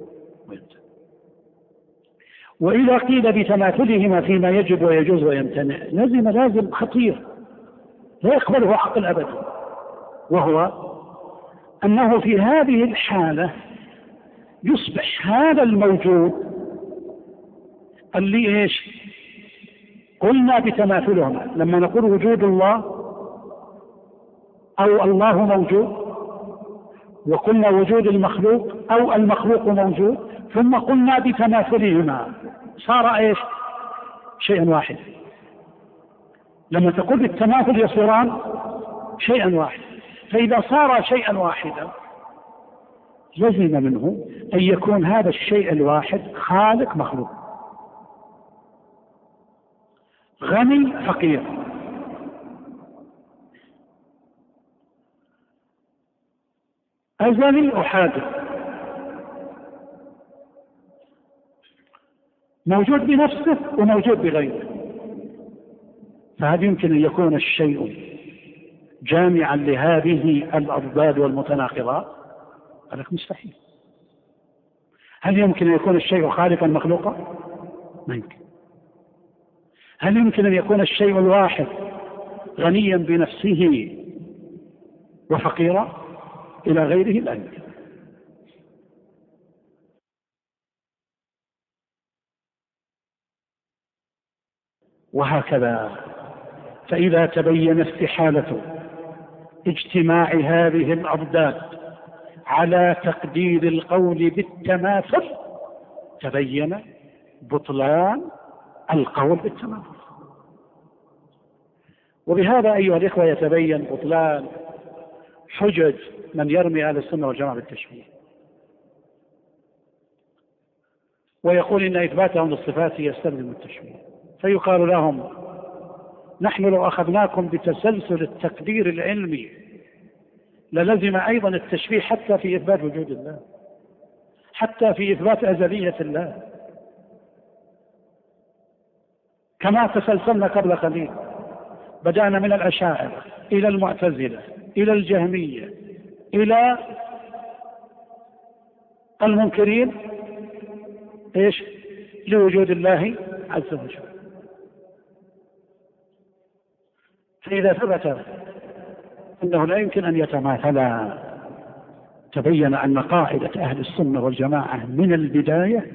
[SPEAKER 1] وإذا قيل بتماثلهما فيما يجب ويجوز ويمتنع لازم خطير لا يقبله عقل أبدا، وهو أنه في هذه الحالة يصبح هذا الموجود اللي إيش قلنا بتماثلهما، لما نقول وجود الله أو الله موجود، وقلنا وجود المخلوق أو المخلوق موجود، ثم قلنا بتماثلهما صار إيش؟ شيئا واحد. لما تقول بالتماثل يصيران شيئا واحد، فإذا صار شيئا واحدا لزم منه أن يكون هذا الشيء الواحد خالق مخلوق، غني فقير، أزلي وحادث. موجود بنفسه وموجود بغيره. فهل يمكن أن يكون الشيء جامعا لهذه الأضداد والمتناقضات؟ قال لك مستحيل. هل يمكن أن يكون الشيء خالقا مخلوقا؟ ما يمكن. هل يمكن أن يكون الشيء الواحد غنيا بنفسه وفقيرا إلى غيره؟ لا يمكن. وهكذا فإذا تبين استحالة اجتماع هذه الأضداد على تقدير القول بالتماثل تبين بطلان القول بالتماثل. وبهذا أيها الإخوة يتبين بطلان حجج من يرمي أهل السنة والجماعة بالتشبيه ويقول إن إثباتهم للصفات يستلزم التشبيه، فيقال لهم نحن لو أخذناكم بتسلسل التقدير العلمي للزم أيضا التشبيه حتى في إثبات وجود الله، حتى في إثبات أزلية الله، كما تسلسلنا قبل قليل. بدأنا من الأشاعرة إلى المعتزلة إلى الجهمية إلى المنكرين إيش لوجود الله عز وجل. فإذا ثبت أنه لا يمكن أن يتماثلا تبين أن قاعدة أهل السنة والجماعة من البداية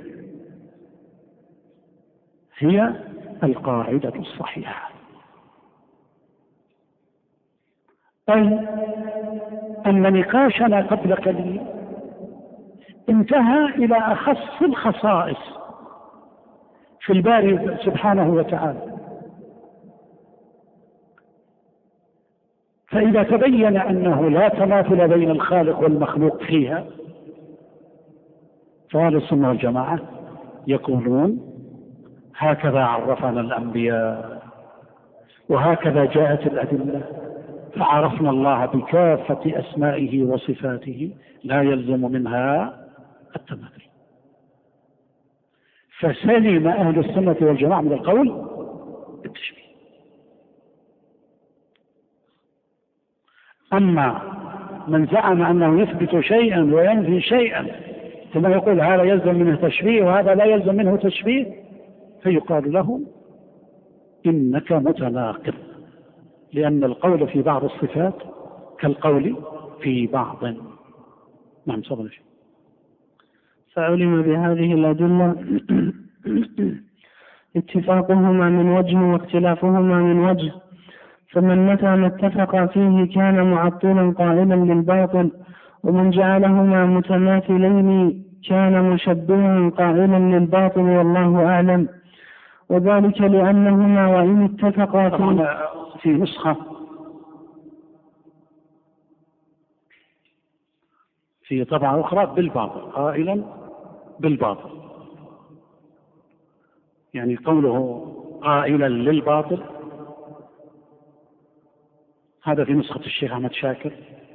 [SPEAKER 1] هي القاعدة الصحيحة، أي أن نقاشنا قبل قليل انتهى إلى أخص الخصائص في الباري سبحانه وتعالى. فإذا تبين أنه لا تماثل بين الخالق والمخلوق فيها فأهل السنة والجماعة يقولون هكذا عرفنا الأنبياء وهكذا جاءت الأدلة فعرفنا الله بكافة أسمائه وصفاته لا يلزم منها التماثل. فسلم أهل السنة والجماعة من القول بالتشبيه. أما من زعم أنه يثبت شيئا وينفي شيئا ثم يقول هذا يلزم منه تشبيه وهذا لا يلزم منه تشبيه فيقال له إنك متناقض، لأن القول في بعض الصفات كالقول في بعض. نعم صدق.
[SPEAKER 2] فعلم بهذه الأدلة اتفاقهما من وجه واختلافهما من وجه، فمن متى ما اتفق فيه كان معطلا قائلا للباطل، ومن جعلهما متماثلين كان مشبها قائلا للباطل، والله أعلم. وذلك لأنهما وإن اتفقا
[SPEAKER 1] في نسخة في طبعة أخرى بالباطل قائلا بالباطل، يعني قوله قائلا للباطل هذا في نسخة الشيخ أحمد شاكر،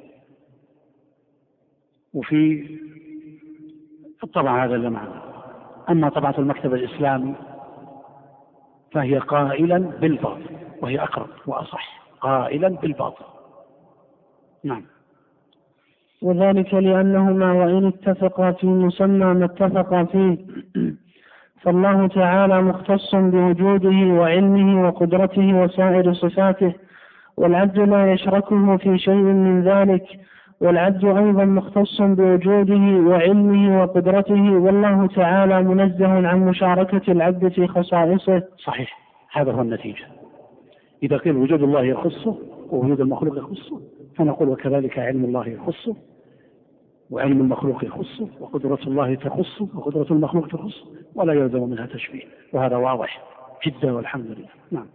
[SPEAKER 1] وفي الطبعة هذا اللي معنا. أما طبعة المكتب الإسلامي فهي قائلا بالباطل وهي أقرب وأصح، قائلا بالباطل. نعم.
[SPEAKER 2] وذلك لأنهما وإن اتفقا في مسمى ما اتفقا فيه، فالله تعالى مختص بوجوده وعلمه وقدرته وسائر صفاته، والعبد لا يشركه في شيء من ذلك، والعبد أيضا مختص بوجوده وعلمه وقدرته، والله تعالى منزه عن مشاركة العبد في خصائصه.
[SPEAKER 1] صحيح، هذا هو النتيجة. إذا قيل وجود الله يخصه ووجود المخلوق يخصه فنقول وكذلك علم الله يخصه وعلم المخلوق يخصه وقدرة الله تخصه وقدرة المخلوق تخصه، ولا يلزم منها تشبيه، وهذا واضح جدا والحمد لله. نعم.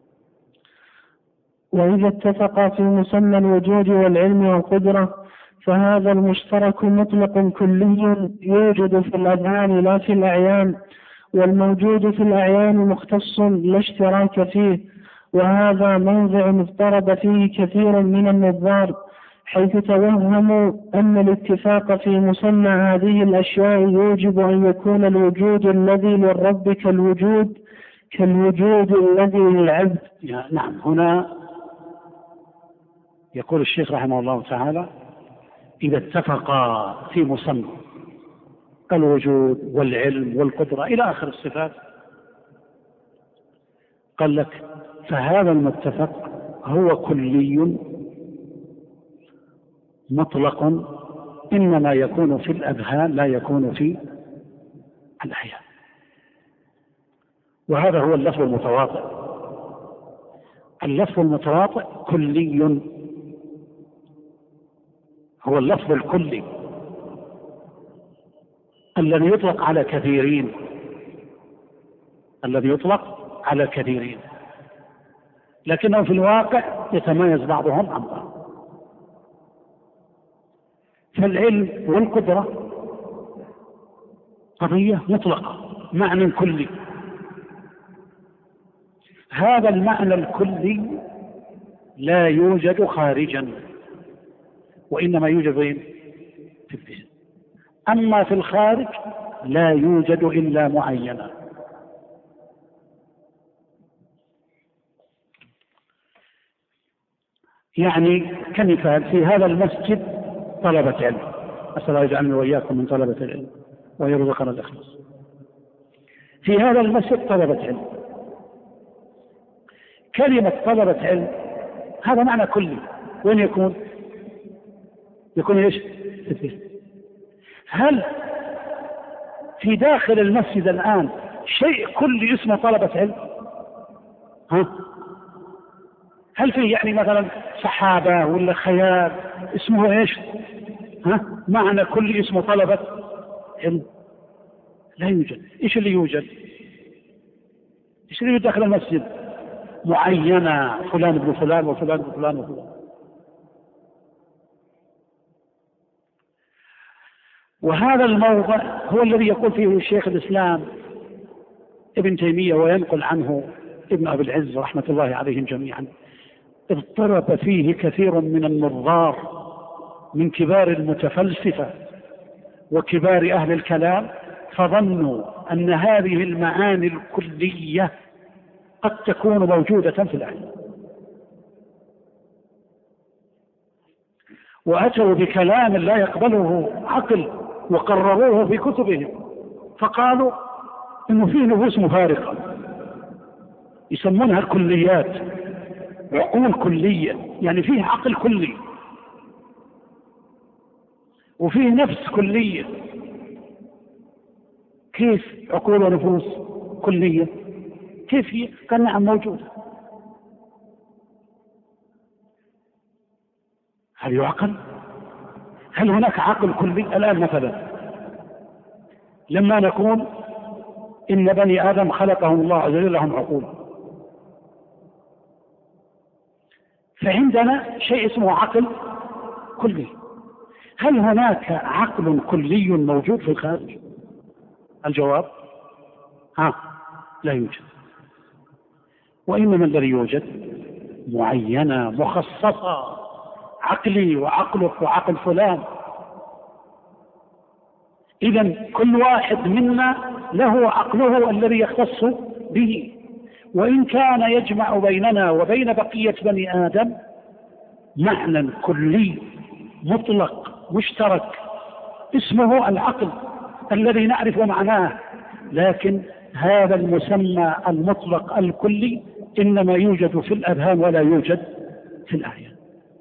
[SPEAKER 2] وإذا اتفقا في مسمى الوجود والعلم والقدرة فهذا المشترك مطلق كلي يوجد في الأذهان لا في الأعيان، والموجود في الأعيان مختص لا اشتراك فيه، وهذا موضع اضطرب فيه كثير من النظار، حيث توهموا أن الاتفاق في مسمى هذه الأشياء يوجب أن يكون الوجود الذي للرب كالوجود الذي للعبد.
[SPEAKER 1] نعم، هنا يقول الشيخ رحمه الله تعالى: إذا اتفقا في مسمى الوجود والعلم والقدرة إلى آخر الصفات، قال لك فهذا المتفق هو كلي مطلق، إنما يكون في الأذهان لا يكون في الأحياء. وهذا هو اللفظ المتواطئ. اللفظ المتواطئ كلي، هو اللفظ الكلي الذي يطلق على كثيرين، الذي يطلق على كثيرين، لكنه في الواقع يتميز بعضهم عن بعض. فالعلم والقدرة قضية مطلقة، معنى كلي. هذا المعنى الكلي لا يوجد خارجا، وإنما يوجد في الذهن. أما في الخارج لا يوجد إلا معينا. يعني كمثال في هذا المسجد طلبة علم، أسأل الله يجعلني وإياكم من طلبة العلم ويرزقنا الإخلاص. في هذا المسجد طلبة علم، كلمة طلبة علم هذا معنى كلي. وين يكون؟ يكون ايش؟ هل في داخل المسجد الآن شيء كلي اسمه طلبة علم؟ هل في يعني مثلا سحابة ولا خيال اسمه ايش؟ معنى كلي اسمه طلبة علم؟ لا يوجد. ايش اللي يوجد؟ ايش اللي يوجد داخل المسجد؟ معينة، فلان ابن فلان وفلان ابن فلان وفلان. وهذا الموضع هو الذي يقول فيه الشيخ الإسلام ابن تيمية، وينقل عنه ابن أبي العز رحمة الله عليهم جميعا: اضطرب فيه كثير من النظار من كبار المتفلسفة وكبار أهل الكلام، فظنوا أن هذه المعاني الكلية قد تكون موجودة في العلم، وأتوا بكلام لا يقبله عقل وقرروه في كتبهم، فقالوا إنه فيه نفوس مفارقة يسمونها الكليات، عقول كلية، يعني فيه عقل كلي وفيه نفس كلية. كيف عقول ونفوس كلية؟ كيف هي؟ قال نعم موجودة. هل يعقل؟ هل هناك عقل كلي؟ الآن مثلا لما نقول إن بني آدم خلقهم الله عز وجل لهم عقول، فعندنا شيء اسمه عقل كلي. هل هناك عقل كلي موجود في الخارج؟ الجواب لا يوجد. وإنما الذي يوجد معينة مخصصة، عقلي وعقلك وعقل فلان. إذن كل واحد منا له عقله الذي يختص به، وإن كان يجمع بيننا وبين بقية بني آدم معنى كلي مطلق مشترك اسمه العقل الذي نعرف معناه، لكن هذا المسمى المطلق الكلي إنما يوجد في الأذهان ولا يوجد في الأعيان.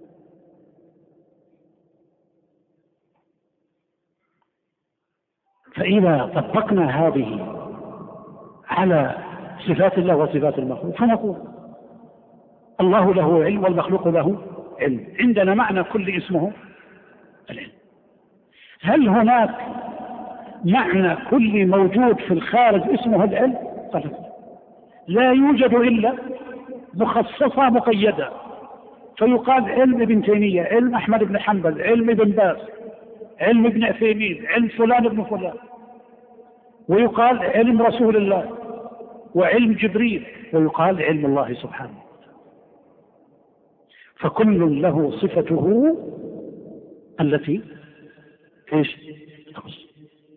[SPEAKER 1] فإذا طبقنا هذه على صفات الله وصفات المخلوق فنقول الله له علم والمخلوق له علم. عندنا معنى كل اسمه العلم. هل هناك معنى كل موجود في الخارج اسمه العلم؟ لا يوجد إلا مخصصة مقيدة، فيقال علم ابن تيمية، علم أحمد بن حنبل، علم ابن باز، علم ابن عثيمين، علم فلان ابن فلان، ويقال علم رسول الله وعلم جبريل، ويقال علم الله سبحانه. فكل له صفته التي ايش تخص.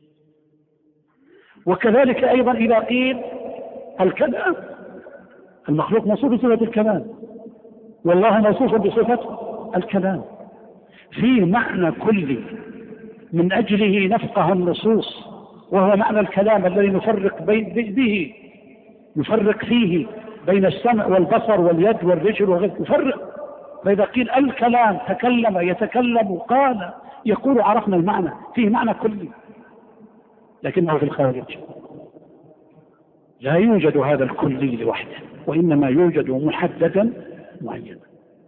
[SPEAKER 1] وكذلك أيضا إذا قيل الكلام، المخلوق موصوف بصفة الكلام والله موصوف بصفة الكلام، في معنى كلي من أجله نفقه النصوص، وهو معنى الكلام الذي نفرق به نفرق فيه بين السمع والبصر واليد والرجل وغيره، نفرق. فإذا قيل الكلام تكلم يتكلم قال يقول عرفنا المعنى، فيه معنى كلي، لكنه في الخارج لا يوجد هذا الكلي لوحده، وإنما يوجد محددا معينا.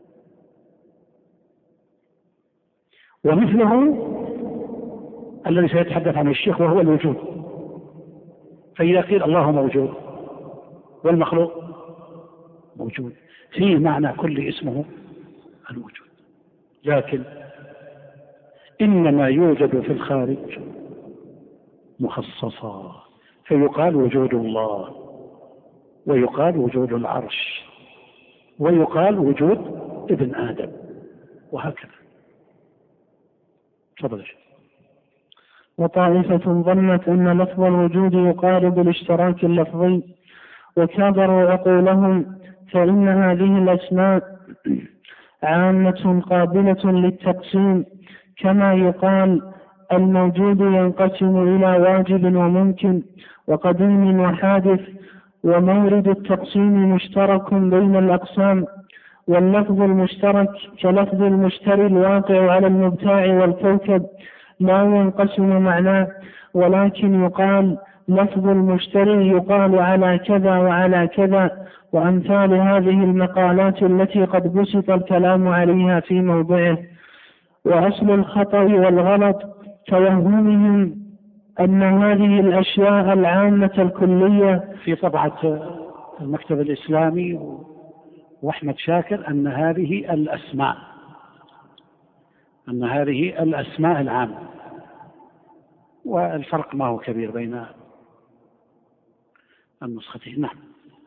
[SPEAKER 1] ومثله الذي سيتحدث عنه الشيخ وهو الوجود. فإذا قيل الله موجود والمخلوق موجود، فيه معنى كل اسمه الوجود، لكن إنما يوجد في الخارج مخصصا، فيقال وجود الله، ويقال وجود العرش، ويقال وجود ابن آدم، وهكذا. تفضل.
[SPEAKER 2] وطائفة ظنت أن لفظ الوجود يقارب الاشتراك اللفظي وكابروا عقولهم، فإن هذه الأسماء عامة قابلة للتقسيم، كما يقال الموجود ينقسم إلى واجب وممكن وقديم وحادث، ومورد التقسيم مشترك بين الأقسام. واللفظ المشترك كلفظ المشتري الواقع على المبتاع والكوكب لا ينقسم معناه، ولكن يقال لفظ المشتري يقال على كذا وعلى كذا، وأمثال هذه المقالات التي قد بسط الكلام عليها في موضعه. وأصل الخطأ والغلط توهمهم أن هذه الأشياء العامة الكلية
[SPEAKER 1] في طبعة المكتب الإسلامي وأحمد شاكر أن هذه الأسماء العامة، والفرق ما هو كبير بين النسختين. نعم.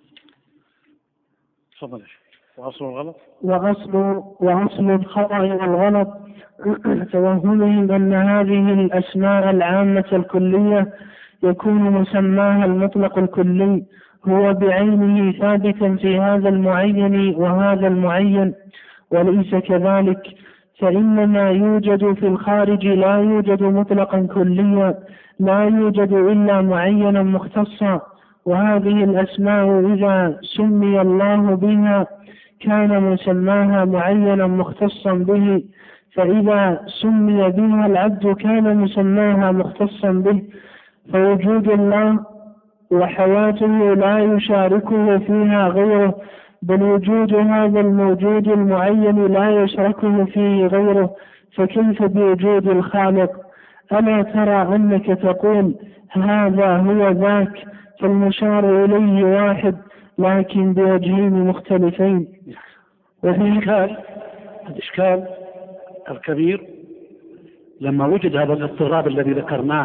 [SPEAKER 1] تفضل. وأصل الغلط
[SPEAKER 2] وأصل الخطأ والغلط توهمهم أن هذه الأسماء العامة الكلية يكون مسماها المطلق الكلي هو بعينه ثابتا في هذا المعين وهذا المعين، وليس كذلك، فإن ما يوجد في الخارج لا يوجد مطلقا كليا، لا يوجد إلا معينا مختصا. وهذه الأسماء إذا سمي الله بها كان مسماها معينا مختصا به، فإذا سمي بها العبد كان مسماها مختصا به. فوجود الله وحياته لا يشاركه فيها غيره، بل وجود هذا الموجود المعين لا يشاركه فيه غيره، فكيف بوجود الخالق؟ ألا ترى أنك تقول هذا هو ذاك، فالمشار إليه واحد لكن بوجهين مختلفين.
[SPEAKER 1] وفي الإشكال الكبير لما وجد هذا الاضطراب الذي ذكرناه،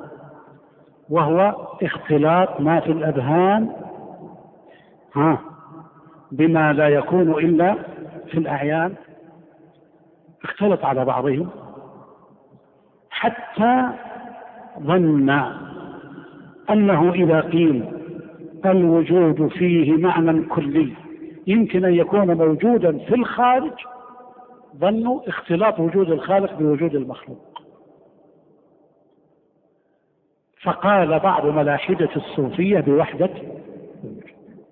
[SPEAKER 1] وهو اختلاط ما في الأذهان بما لا يكون إلا في الأعيان، اختلط على بعضهم حتى ظن أنه إذا قيل الوجود فيه معنى كلي يمكن أن يكون موجودا في الخارج، ظنوا اختلاط وجود الخالق بوجود المخلوق. فقال بعض ملاحدة الصوفية بوحدة الوجود.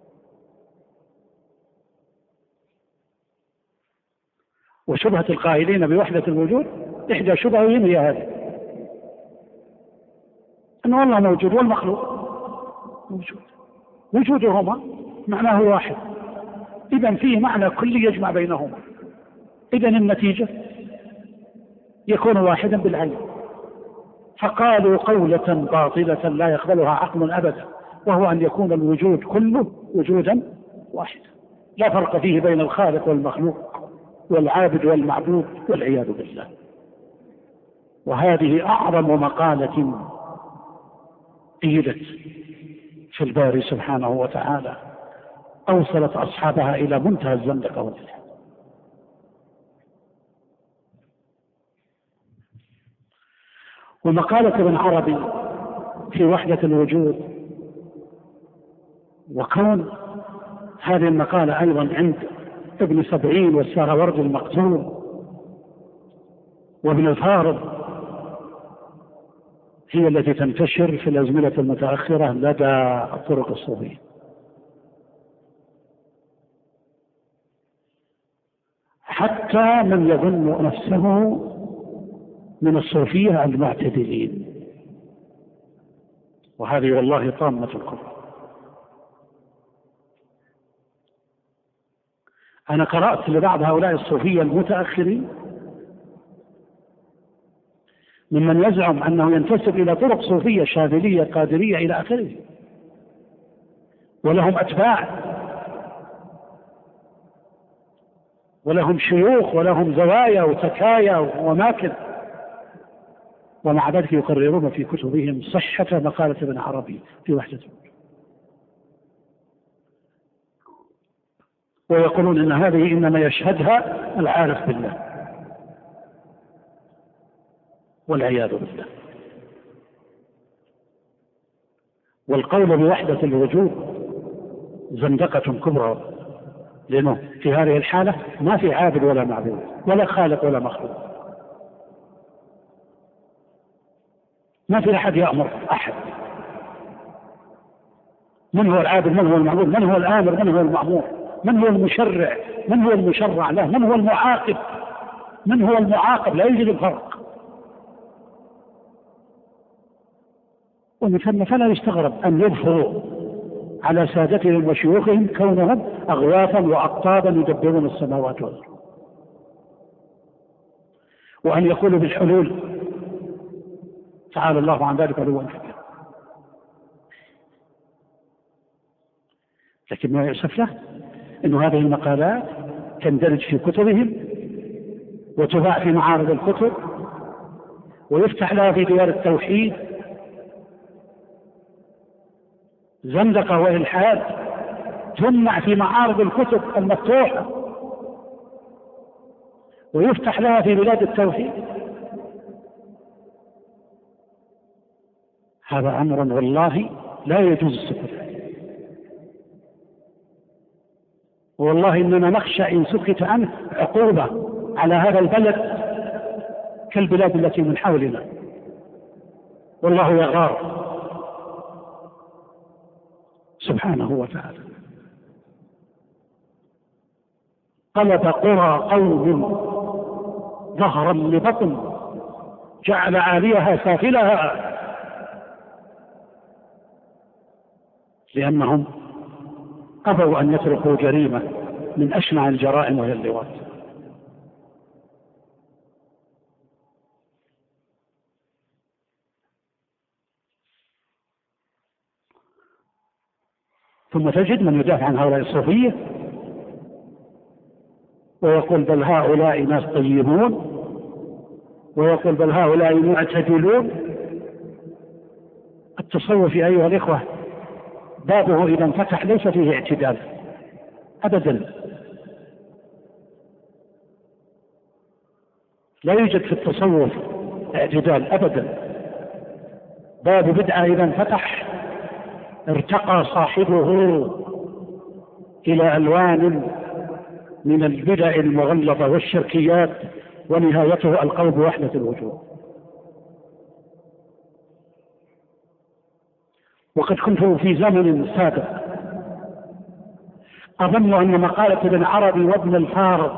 [SPEAKER 1] وشبهة القائلين بوحدة الوجود إحدى شبههم هي هذه، أن الله موجود والمخلوق موجود، وجودهما معناه واحد، إذن فيه معنى كلي يجمع بينهما، إذن النتيجة يكون واحدا بالعين. فقالوا قولة باطلة لا يقبلها عقل أبدا، وهو أن يكون الوجود كله وجودا واحدا لا فرق فيه بين الخالق والمخلوق والعابد والمعبود والعياذ بالله. وهذه أعظم مقالة قيلت في الباري سبحانه وتعالى، أوصلت أصحابها إلى منتهى الزندقة والإلحاد. ومقالة ابن عربي في وحدة الوجود، وكون هذه المقالة أيضا عند ابن سبعين والسهروردي المقتول وابن الفارض هي التي تنتشر في الأزمنة المتأخرة لدى الطرق الصوفية. حتى من يظن نفسه من الصوفية المعتدلين، وهذه والله طامة الكفر. أنا قرأت لبعض هؤلاء الصوفية المتأخرين ممن يزعم أنه ينتسب إلى طرق صوفية شاذلية قادرية إلى آخره، ولهم أتباع ولهم شيوخ ولهم زوايا وتكايا وماكن، ومع ذلك يقررون في كتبهم صحة مقالة ابن عربي في وحدة الوجود، ويقولون إن هذه إنما يشهدها العارف بالله والعياذ بالله. والقول بوحدة الوجود زندقة كبرى، لأنه في هذه الحالة ما في عابد ولا معبود ولا خالق ولا مخلوق، ما في أحد يأمر أحد. من هو العابد؟ من هو المعبود؟ من هو الآمر؟ من هو المأمور؟ من هو المشرع؟ من هو المشرع له؟ من هو المعاقب؟ من هو المعاقب؟ لا يوجد الفرق. ومن ثم فلا يستغرب أن يظهروا على سادتهم وشيوخهم كونهم أغواثا وأقطابا يدبرون السماوات والأرض، وأن يقولوا بالحلول، تعالى الله عن ذلك علوا كبيرا. لكن ما يؤسف له أن هذه المقالات تندرج في كتبهم وتباع في معارض الكتب ويفتح لها في ديار التوحيد زندقة وإلحاد، تمنع في معارض الكتب المفتوحة ويفتح لها في بلاد التوحيد. هذا أمر والله لا يجوز السكوت عليه، والله إننا نخشى إن سكت عنه عقوبة على هذا البلد كالبلاد التي من حولنا، والله يغار سبحانه وتعالى. قلب قرى قوم ظهرا لبطن جعل عاليها سافلها، لأنهم أبوا أن يتركوا جريمة من أشنع الجرائم وهي اللواط. ثم تجد من يدافع عن هؤلاء الصوفية ويقول بل هؤلاء ناس طيبون، ويقول بل هؤلاء معتدلون. التصوف يا أيها الإخوة بابه إذا انفتح ليس فيه اعتدال أبدا، لا يوجد في التصوف اعتدال أبدا. باب بدعة إذا انفتح ارتقى صاحبه إلى ألوان من البدع المغلظة والشركيات، ونهايته القول بوحدة الوجود. وقد كنت في زمن سابق أظن أن مقالة ابن عربي وابن الفارض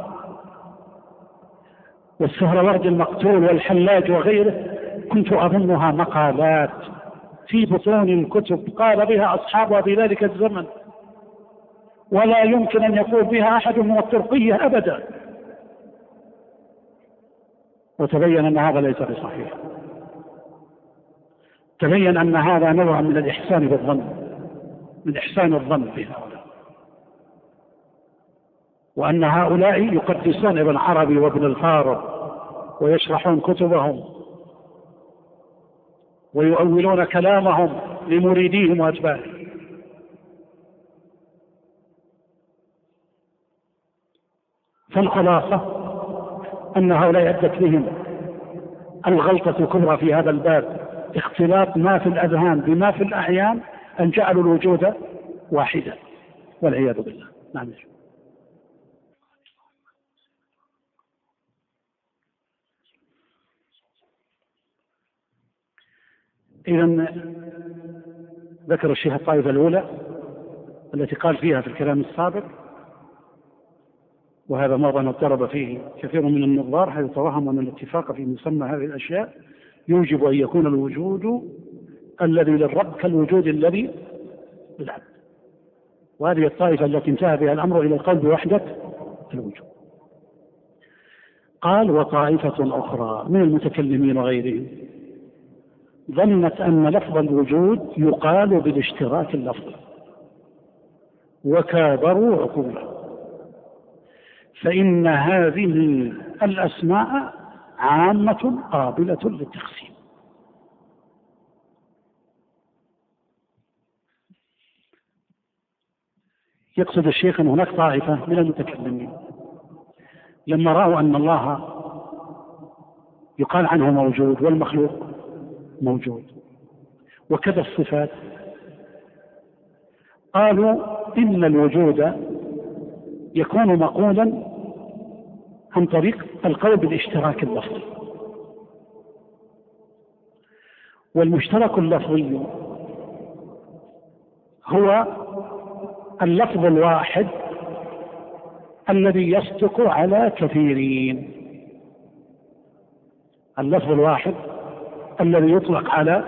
[SPEAKER 1] والسهروردي المقتول والحلاج وغيره كنت أظنها مقالات في بطون الكتب قال بها أصحابها في ذلك الزمن، ولا يمكن أن يقول بها أحد من الطرقية أبدا. وتبين أن هذا ليس بصحيح، تبين أن هذا نوع من الإحسان بالظن، من إحسان الظن بهؤلاء، وأن هؤلاء يقدسون ابن عربي وابن الفارض ويشرحون كتبهم ويؤولون كلامهم لمريديهم وأتباعهم. فالخلاصة أن هؤلاء أدت بهم الغلطة الكبرى في هذا الباب اختلاط ما في الأذهان بما في الأعيان، أن جعلوا الوجود واحدا والعياذ بالله. نعم. إذن ذكر الشيخ الطائفة الأولى التي قال فيها في الكلام السابق، وهذا موضع اضطرب فيه كثير من النظار، حيث توهم أن الاتفاق في مسمى هذه الأشياء يوجب أن يكون الوجود الذي للرب كالوجود الذي للعبد، وهذه الطائفة التي انتهى بها الأمر إلى القول بوحدة الوجود. قال: وطائفة أخرى من المتكلمين وغيرهم ظنت أن لفظ الوجود يقال بالاشتراك اللفظي، وكابروا عقوله، فإن هذه الأسماء عامة قابلة للتقسيم. يقصد الشيخ أن هناك طائفة من المتكلمين لما رأوا أن الله يقال عنه موجود والمخلوق موجود وكذا الصفات، قالوا إن الوجود يكون مقولا عن طريق القول بالاشتراك اللفظي، والمشترك اللفظي هو اللفظ الواحد الذي يصدق على كثيرين، اللفظ الواحد الذي يطلق على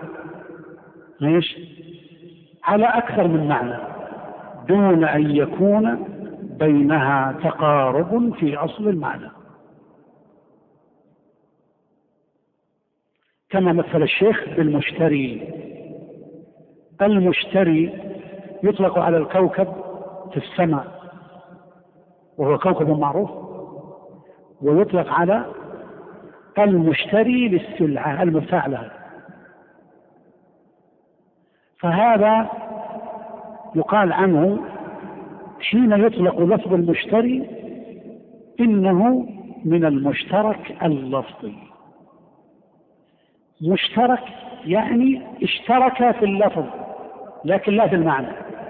[SPEAKER 1] على أكثر من معنى دون أن يكون بينها تقارب في أصل المعنى، كما مثل الشيخ بالمشتري. المشتري يطلق على الكوكب في السماء وهو كوكب معروف، ويطلق على المشتري للسلعة المدفوع لها، فهذا يقال عنه حين يطلق لفظ المشتري إنه من المشترك اللفظي. مشترك يعني اشترك في اللفظ لكن لا في المعنى.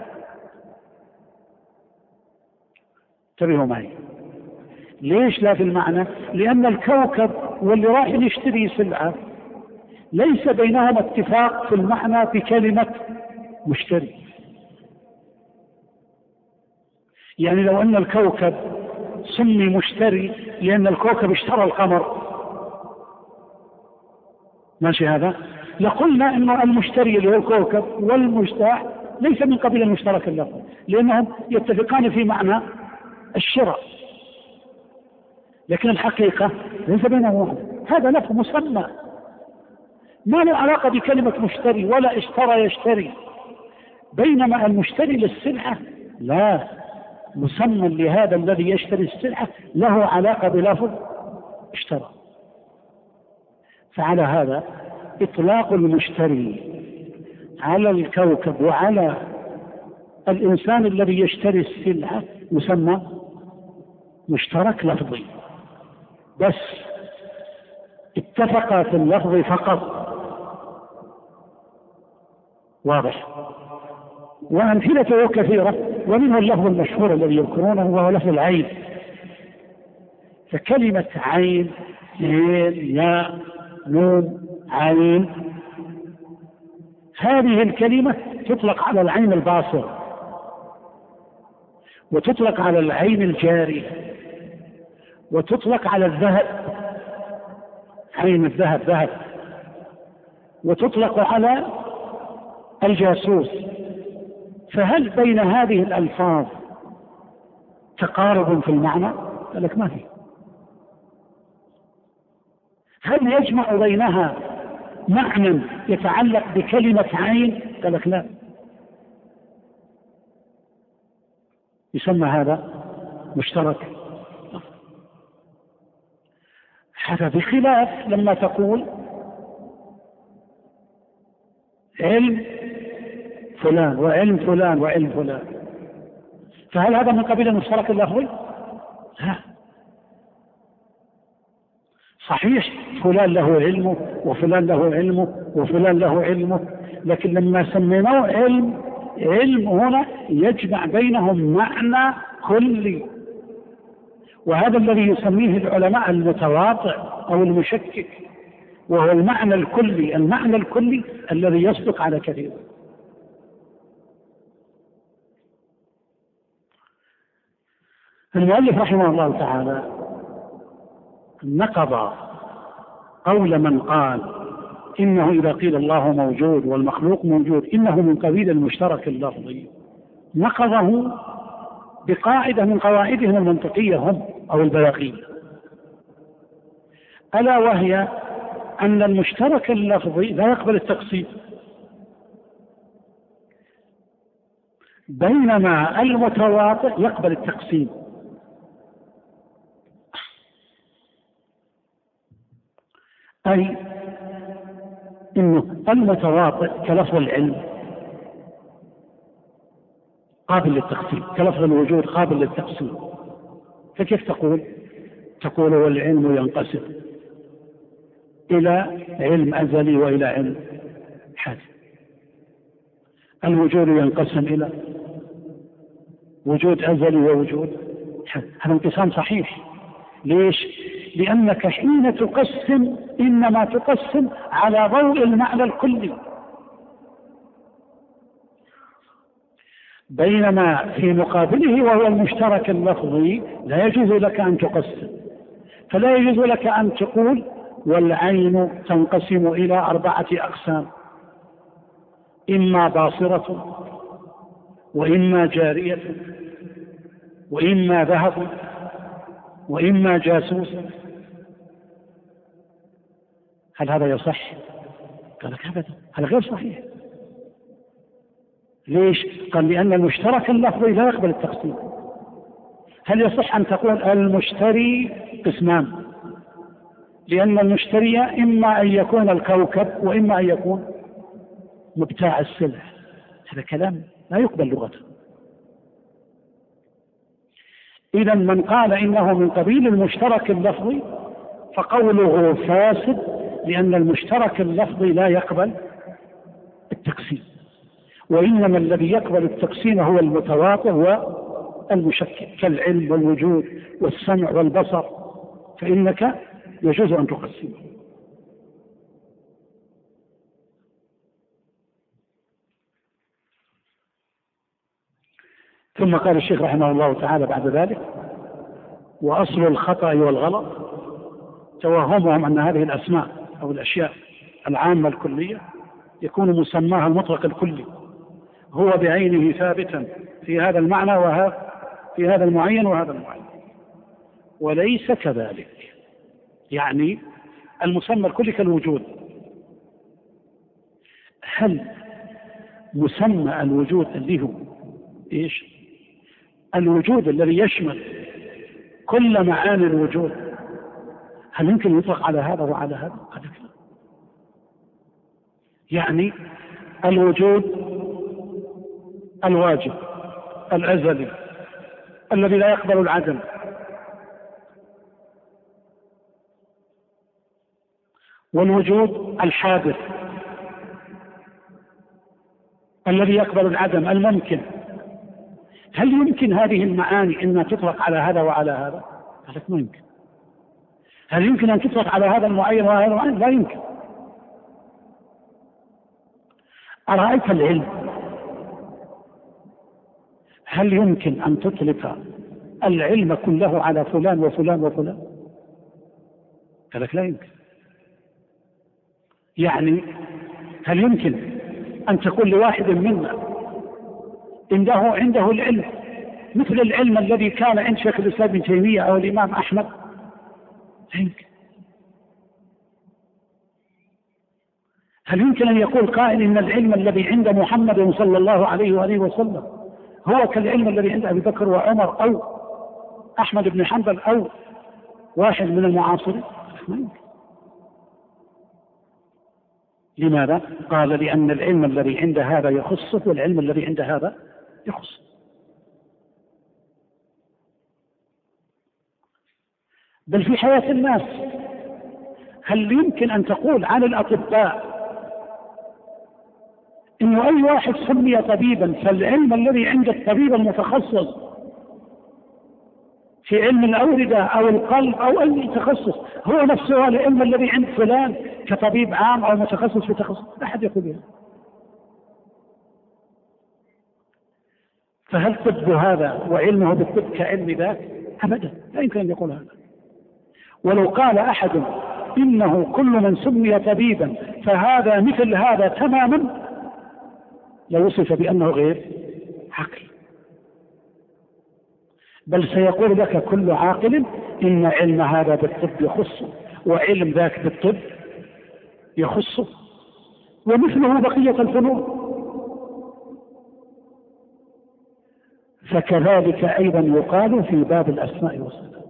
[SPEAKER 1] انتبهوا معي، ليش لا في المعنى؟ لأن الكوكب واللي راح يشتري سلعة ليس بينهما اتفاق في المعنى بكلمة مشتري. يعني لو أن الكوكب سمي مشتري لأن الكوكب اشترى القمر، ماشي هذا، لقلنا أن المشتري اللي هو الكوكب والمشتاح ليس من قبيل المشترك اللفظي، لأنهم يتفقان في معنى الشراء، لكن الحقيقة ليس بينهما. هذا لفظ مسمى ما له علاقة بكلمة مشتري ولا اشترى يشتري، بينما المشتري للسلعة لا، مسمى لهذا الذي يشتري السلعة له علاقة بلفظ اشترى. فعلى هذا إطلاق المشتري على الكوكب وعلى الإنسان الذي يشتري السلعة يسمى مشترك لفظي، بس اتفق في اللفظ فقط. واضح؟ وأمثلته كثيرة، ومنه اللفظ المشهور الذي يذكرونه وهو لفظ العين. فكلمة عين، ياء، نون، عين، هذه الكلمة تطلق على العين الباصر، وتطلق على العين الجاري، وتطلق على الذهب، عين الذهب ذهب، وتطلق على الجاسوس. فهل بين هذه الألفاظ تقارب في المعنى؟ قال لك ما في. هل يجمع بينها معنى يتعلق بكلمة عين؟ قال لك لا. يسمى هذا مشترك. هذا بخلاف لما تقول علم فلان وعلم فلان وعلم فلان، فهل هذا من قبيل المشترك اللفظي؟ لا. صحيح فلان له علمه وفلان له علمه وفلان له علمه، لكن لما سميناه علم هنا يجمع بينهم معنى كلي، وهذا الذي يسميه العلماء المتواطئ أو المشكك، وهو المعنى الكلي الذي يصدق على كثير. المؤلف رحمه الله تعالى نقض قول من قال إنه إذا قيل الله موجود والمخلوق موجود إنه من قبيل المشترك اللفظي، نقضه بقاعدة من قواعدهم المنطقية هم أو البلاغية، ألا وهي أن المشترك اللفظي لا يقبل التقسيم، بينما المتواطئ يقبل التقسيم. أي إنه المتواطئ كلفظ العلم قابل للتقسيم، كلفظ الوجود قابل للتقسيم. فكيف تقول والعلم ينقسم إلى علم أزلي وإلى علم حادث، الوجود ينقسم إلى وجود أزلي ووجود حادث. هذا انقسام صحيح. ليش؟ لأنك حين تقسم إنما تقسم على ضوء المعنى الكلي، بينما في مقابله وهو المشترك اللفظي لا يجوز لك أن تقسم. فلا يجوز لك أن تقول والعين تنقسم إلى 4 أقسام، إما باصرة وإما جارية وإما ذهب وإما جاسوس. هل هذا يصح؟ قال لك أبدا، هذا غير صحيح. ليش؟ قال لأن المشترك اللفظي لا يقبل التقسيم. هل يصح أن تقول المشتري قسمان؟ لأن المشتري إما أن يكون الكوكب وإما أن يكون مبتاع السلع. هذا كلام لا يقبل لغة. إذا من قال إنه من قبيل المشترك اللفظي فقوله فاسد، لأن المشترك اللفظي لا يقبل التقسيم، وإنما الذي يقبل التقسيم هو المتواطئ والمشكك كالعلم والوجود والسمع والبصر، فإنك يجوز أن تقسمه. ثم قال الشيخ رحمه الله تعالى بعد ذلك: وأصل الخطأ والغلط توهمهم أن هذه الأسماء أو الأشياء العامة الكلية يكون مسماها المطلق الكلي هو بعينه ثابتا في هذا المعنى وفي هذا المعين وهذا المعين، وليس كذلك. يعني المسمى الكلي كالوجود، هل مسمى الوجود اللي هو إيش؟ الوجود الذي يشمل كل معاني الوجود، هل يمكن يطلق على هذا وعلى هذا؟ قد لا. يعني الوجود الواجب الأزلي الذي لا يقبل العدم، والوجود الحادث الذي يقبل العدم الممكن، هل يمكن هذه المعاني أن تطلق على هذا وعلى هذا؟ قال لك ما يمكن. هل يمكن أن تطلق على هذا المعين وهذا المعين؟ لا يمكن. أرأيت العلم، هل يمكن أن تطلق العلم كله على فلان وفلان وفلان؟ قال لك لا يمكن. يعني هل يمكن أن تقول لواحد منا عنده العلم مثل العلم الذي كان عند شيخ الإسلام ابن تيمية أو الإمام أحمد؟ لا يمكن. هل يمكن أن يقول قائل إن العلم الذي عند محمد صلى الله عليه وآله وسلم هو كالعلم الذي عند أبي بكر وعمر أو أحمد بن حنبل أو واحد من المعاصرين؟ ما يمكن. لماذا؟ قال لأن العلم الذي عند هذا يخصه والعلم الذي عند هذا يخصه. بل في حياة الناس هل يمكن أن تقول عن الأطباء إنه أي واحد سمي طبيبا فالعلم الذي عند الطبيب المتخصص في علم الأوردة أو القلب أو أي تخصص هو نفسه العلم الذي عند فلان كطبيب عام أو متخصص في تخصص؟ لا أحد يقول هذا. فهل طب هذا وعلمه بالطب كعلم ذاك؟ أبدا، لا يمكن أن يقول هذا. ولو قال أحد إنه كل من سمي طبيبا فهذا مثل هذا تماما لوصف بأنه غير عاقل، بل سيقول لك كل عاقل إن علم هذا بالطب يخصه وعلم ذاك بالطب يخصه، ومثله بقية الفنون. فكذلك أيضا يقال في باب الأسماء والصفات.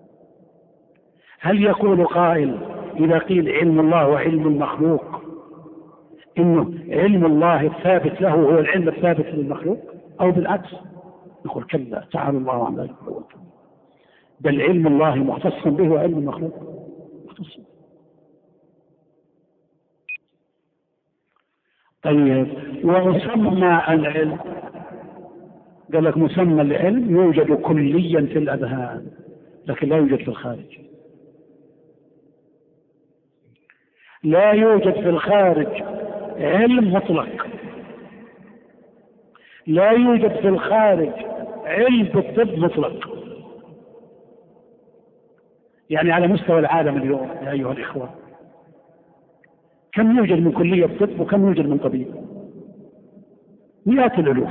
[SPEAKER 1] هل يقول قائل إذا قيل علم الله وعلم المخلوق إنه علم الله الثابت له هو العلم الثابت للمخلوق، أو بالعكس؟ نقول كلا، تعالى الله عن ذلك، بل علم الله مختص به وعلم المخلوق مختص. طيب، ومسمى العلم قال لك مسمى العلم يوجد كليا في الأذهان لكن لا يوجد في الخارج. لا يوجد في الخارج علم مطلق، لا يوجد في الخارج علم بالطب مطلق. يعني على مستوى العالم اليوم يا أيها الإخوة كم يوجد من كلية طب وكم يوجد من طبيب؟ مئات الألوف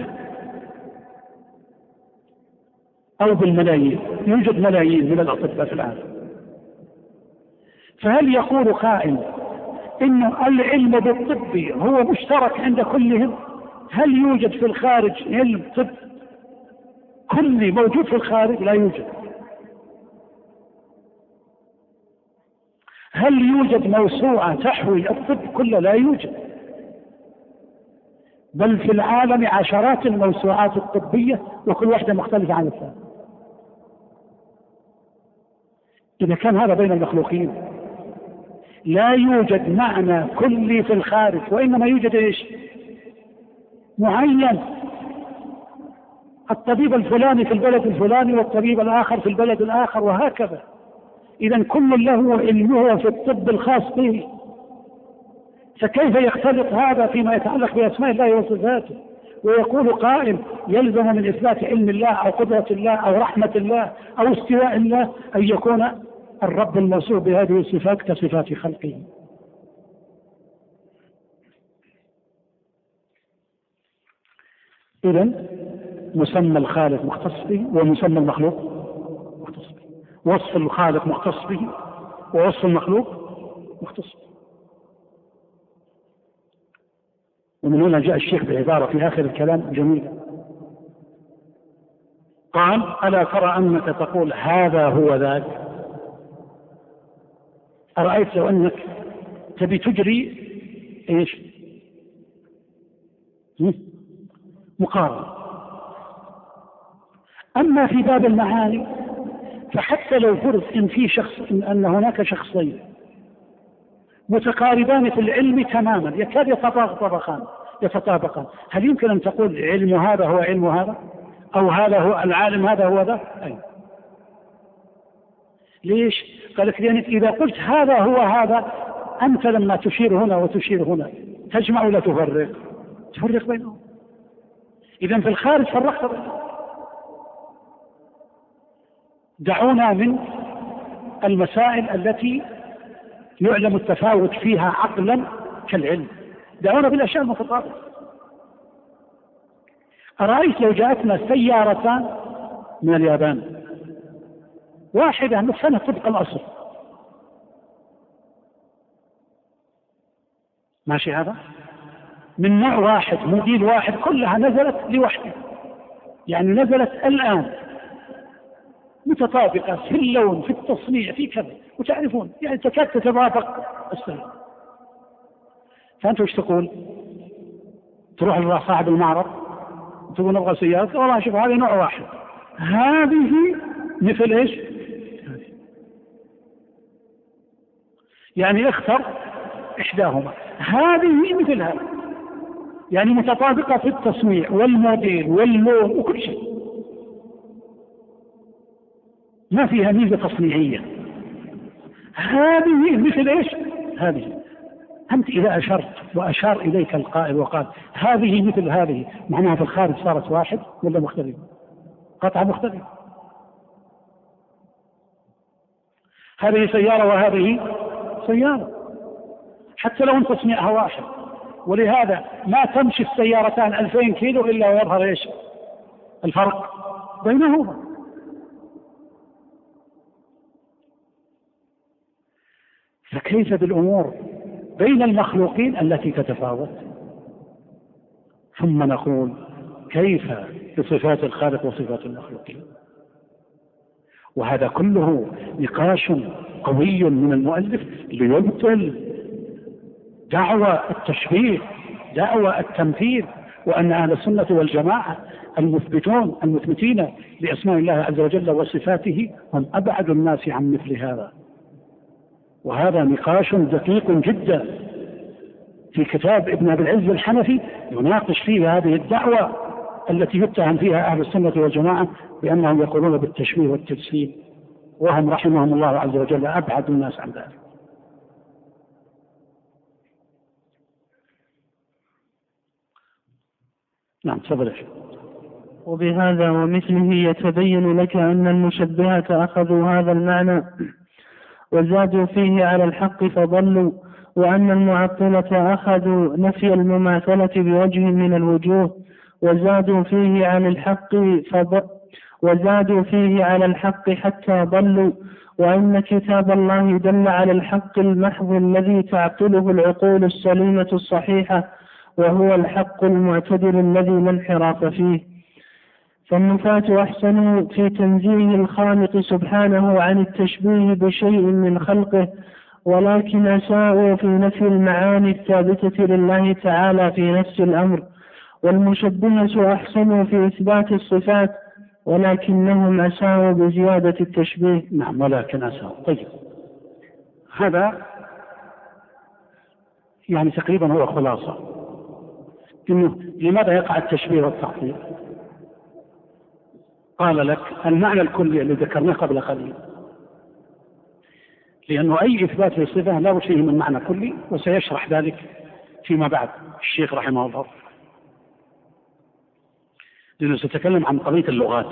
[SPEAKER 1] أو بالملايين، يوجد ملايين من الأطباء في العالم. فهل يقول قائل إن العلم بالطب هو مشترك عند كلهم؟ هل يوجد في الخارج علم طب كلي موجود في الخارج؟ لا يوجد. هل يوجد موسوعة تحوي الطب كله؟ لا يوجد. بل في العالم عشرات الموسوعات الطبية وكل واحدة مختلفة عن الثانية. إذا كان هذا بين المخلوقين لا يوجد معنى كلي في الخارج، وإنما يوجد إيش؟ معين. الطبيب الفلاني في البلد الفلاني والطبيب الآخر في البلد الآخر وهكذا. إذن كل له علمه في الطب الخاص به، فكيف يختلط هذا فيما يتعلق بأسماء الله وصفاته؟ ويقول قائل يلزم من إثبات علم الله أو قدرة الله أو رحمة الله أو استواء الله أن يكون الرب الموصوف بهذه الصفات كصفات خلقه. إذن مسمى الخالق مختص به ومسمى المخلوق مختص به، وصف الخالق مختص به ووصف المخلوق مختص به. ومن هنا جاء الشيخ بعبارة في آخر الكلام جميلة، قال ألا ترى أنك تقول هذا هو ذاك؟ أرأيت لو أنك تبي تجري إيش؟ مقارنة. أما في باب المعاني فحتى لو فرض إن في شخص أن هناك شخصين متقاربان في العلم تماما يكاد يتطابقان، هل يمكن أن تقول علم هذا هو علم هذا، أو هذا هو العالم هذا هو ذا؟ أي. ليش؟ قال لك لأنك إذا قلت هذا هو هذا أنت لما تشير هنا وتشير هنا تجمع ولا تفرق بينهم. إذن في الخارج فرقت بينهم. دعونا من المسائل التي يعلم التفاوت فيها عقلا كالعلم، دعونا بالأشياء المتطابقة. أرأيت لو جاءتنا سيارتان من اليابان، واحدة نفسنا طبق الأصل، ماشي، هذا من نوع واحد موديل واحد كلها نزلت لوحدها، يعني نزلت الآن متطابقة في اللون في التصنيع في كذا، وتعرفون يعني تكاد تتطابق السيارة. فأنت وش تقول؟ تروح لصاحب المعرض تقول نبغى سيارة، والله شوف هذه نوع واحد، هذه مثل ايش؟ يعني اختر إحداهما. هذه مثل هذا، يعني متطابقة في التصنيع والموديل واللون وكل شيء، ما فيها ميزة تصنيعية. هذه مثل إيش؟ هذه. أنت إذا أشرت وأشار إليك القائل وقال هذه مثل هذه، معناها في الخارج صارت واحد ولا مختلف؟ قطعة مختلف. هذه سيارة وهذه سيارة، حتى لو أن تصنيعها واحد. ولهذا ما تمشي السيارتان 2000 كيلو إلا ويظهر إيش؟ الفرق بينهما. فكيف بالأمور بين المخلوقين التي تتفاوت؟ ثم نقول كيف بصفات الخالق وصفات المخلوقين؟ وهذا كله نقاش قوي من المؤلف ليبطل دعوى التشبيه، دعوى التمثيل، وأن أهل السنة والجماعة المثبتين لأسماء الله عز وجل وصفاته هم أبعد الناس عن مثل هذا. وهذا نقاش دقيق جدا في كتاب ابن أبي العز الحنفي يناقش فيه هذه الدعوة التي يتهم فيها أهل السنة والجماعة بأنهم يقولون بالتشبيه والتجسيم، وهم رحمهم الله عز وجل أبعد الناس عن ذلك. نعم تفضل.
[SPEAKER 2] وبهذا ومثله يتبين لك أن المشبهة أخذوا هذا المعنى وزادوا فيه على الحق فضلوا، وأن المعطلة أخذوا نفي المماثلة بوجه من الوجوه وزادوا فيه على الحق حتى ضلوا. وأن كتاب الله دل على الحق المحض الذي تعقله العقول السليمة الصحيحة، وهو الحق المعتدل الذي لا انحراف فيه. فالنفاة أحسنوا في تنزيه الخالق سبحانه عن التشبيه بشيء من خلقه، ولكن أساءوا في نفي المعاني الثابتة لله تعالى في نفس الأمر. والمشبهة أحسنوا في إثبات الصفات، ولكنهم أساءوا بزيادة التشبيه.
[SPEAKER 1] نعم ولكن أساءوا. طيب هذا يعني تقريبا هو خلاصة إنه لماذا يقع التشبيه والتعطيل. قال لك المعنى الكلي الذي ذكرناه قبل قليل، لأنه أي إثبات للصفة لا بد فيه من معنى كلي، وسيشرح ذلك فيما بعد الشيخ رحمه الله، لأنه سيتكلم عن قضية اللغات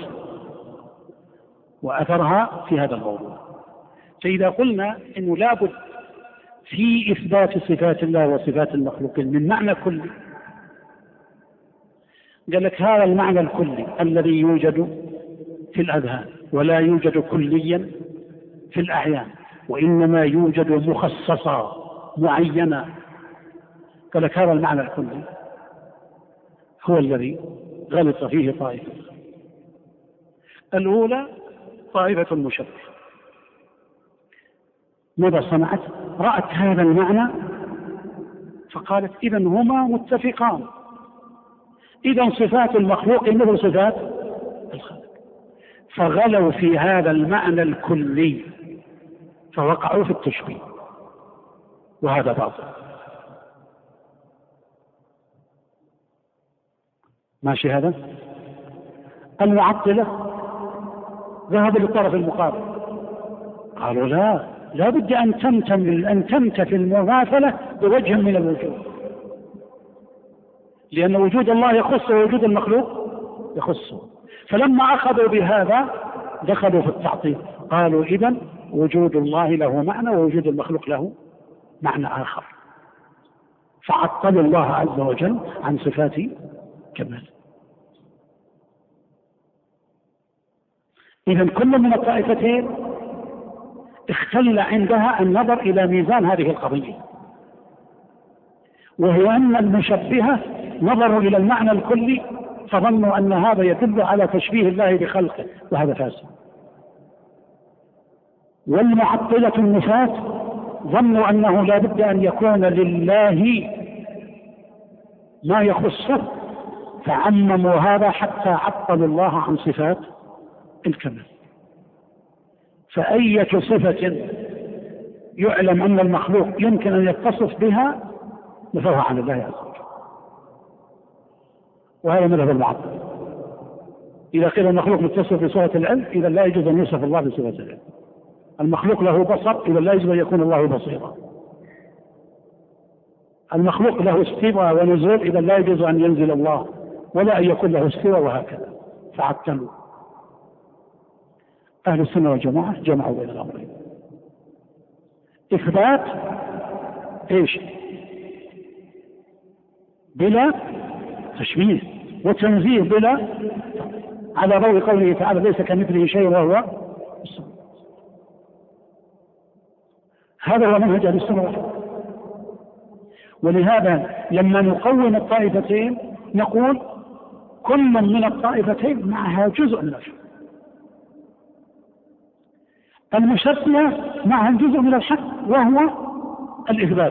[SPEAKER 1] وأثرها في هذا الموضوع. فإذا قلنا إنه لا بد في إثبات صفات الله وصفات المخلوقين من معنى كلي، قال لك هذا المعنى الكلي الذي يوجد في الأذهان ولا يوجد كليا في الأعيان، وإنما يوجد مخصصا معينا. قال لك هذا المعنى الكلي هو الذي غلط فيه طائفة. الأولى طائفة المشبه، ماذا صنعت؟ رأت هذا المعنى فقالت إذا هما متفقان، إذا صفات المخلوق مثل صفات الخالق، فغلوا في هذا المعنى الكلي فوقعوا في التشبيه، وهذا باطل. ماشي هذا؟ المعطلة ذهبوا للطرف المقابل، قالوا لا بد أن تنتفي المماثلة بوجه من الوجوه، لأن وجود الله يخص ووجود المخلوق يخصه. فلما أخذوا بهذا دخلوا في التعطيل، قالوا إذن وجود الله له معنى ووجود المخلوق له معنى آخر، فعطلوا الله عز وجل عن صفات كمال. إذن كل من الطائفتين اختل عندها النظر إلى ميزان هذه القضية، وهو أن المشبهة نظروا إلى المعنى الكلي فظنوا أن هذا يدل على تشبيه الله بخلقه، وهذا فاسد. والمعطلة النفاة ظنوا أنه لا بد أن يكون لله ما يخصه، فعمموا هذا حتى عطلوا الله عن صفات الكمال. فأية صفة يعلم أن المخلوق يمكن أن يتصف بها نفوها عن الله عز وجل، وهذا مذهب المعطلة. إذا قيل المخلوق متصف بصفة العلم إذا لا يجوز أن يوصف الله بصفة العلم. المخلوق له بصر إذا لا يجوز أن يكون الله بصيرا. المخلوق له استواء ونزول إذا لا يجوز أن ينزل الله ولا أن يكون له استواء، وهكذا فعطلوا. أهل السنة والجماعة جمعوا بين الأمرين: إثبات إيش؟ بلا تشبيه، وتنزيه بلا، على ضوء قوله تعالى: ليس كمثله شيء وهو السميع. هذا هو منهج أهل السنة والجماعة. ولهذا لما نقوم الطائفتين نقول كل من الطائفتين معها جزء من الحق. المشبهة معها جزء من الحق وهو الإثبات،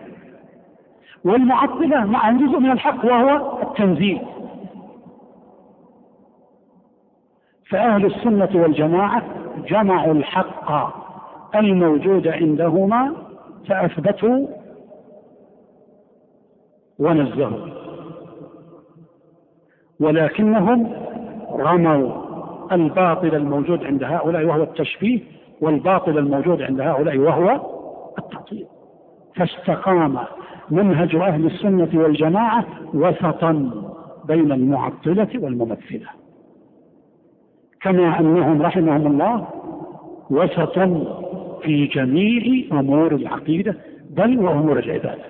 [SPEAKER 1] والمعطلة معها جزء من الحق وهو التنزيه. فأهل السنة والجماعة جمعوا الحق الموجود عندهما فأثبتوا ونزهوا، ولكنهم رموا الباطل الموجود عند هؤلاء وهو التشبيه، والباطل الموجود عند هؤلاء وهو التعطيل. فاستقام منهج أهل السنة والجماعة وسطا بين المعطلة والممثلة، كما أنهم رحمهم الله وسطا في جميع أمور العقيدة بل وأمور العبادة.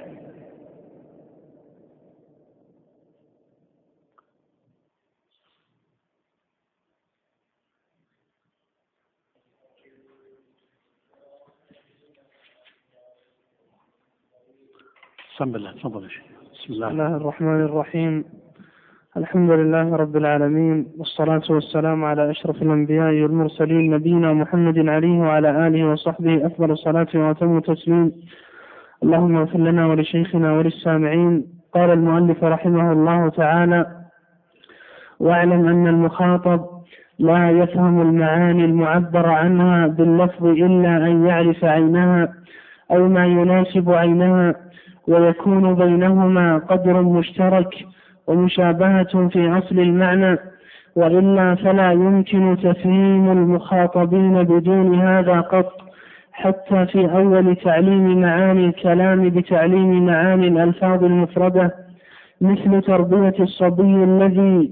[SPEAKER 1] بسم
[SPEAKER 2] الله الرحمن الرحيم. الحمد لله رب العالمين، والصلاة والسلام على أشرف الأنبياء والمرسلين نبينا محمد عليه وعلى آله وصحبه أفضل الصلاة وأتم التسليم. اللهم اغفر لنا ولشيخنا وللسامعين. قال المؤلف رحمه الله تعالى: واعلم أن المخاطب لا يفهم المعاني المعبر عنها باللفظ إلا أن يعرف عينها أو ما يناسب عينها، ويكون بينهما قدر مشترك ومشابهة في أصل المعنى، وإلا فلا يمكن تفهيم المخاطبين بدون هذا قط، حتى في أول تعليم معاني الكلام بتعليم معاني الألفاظ المفردة، مثل تربية الصبي الذي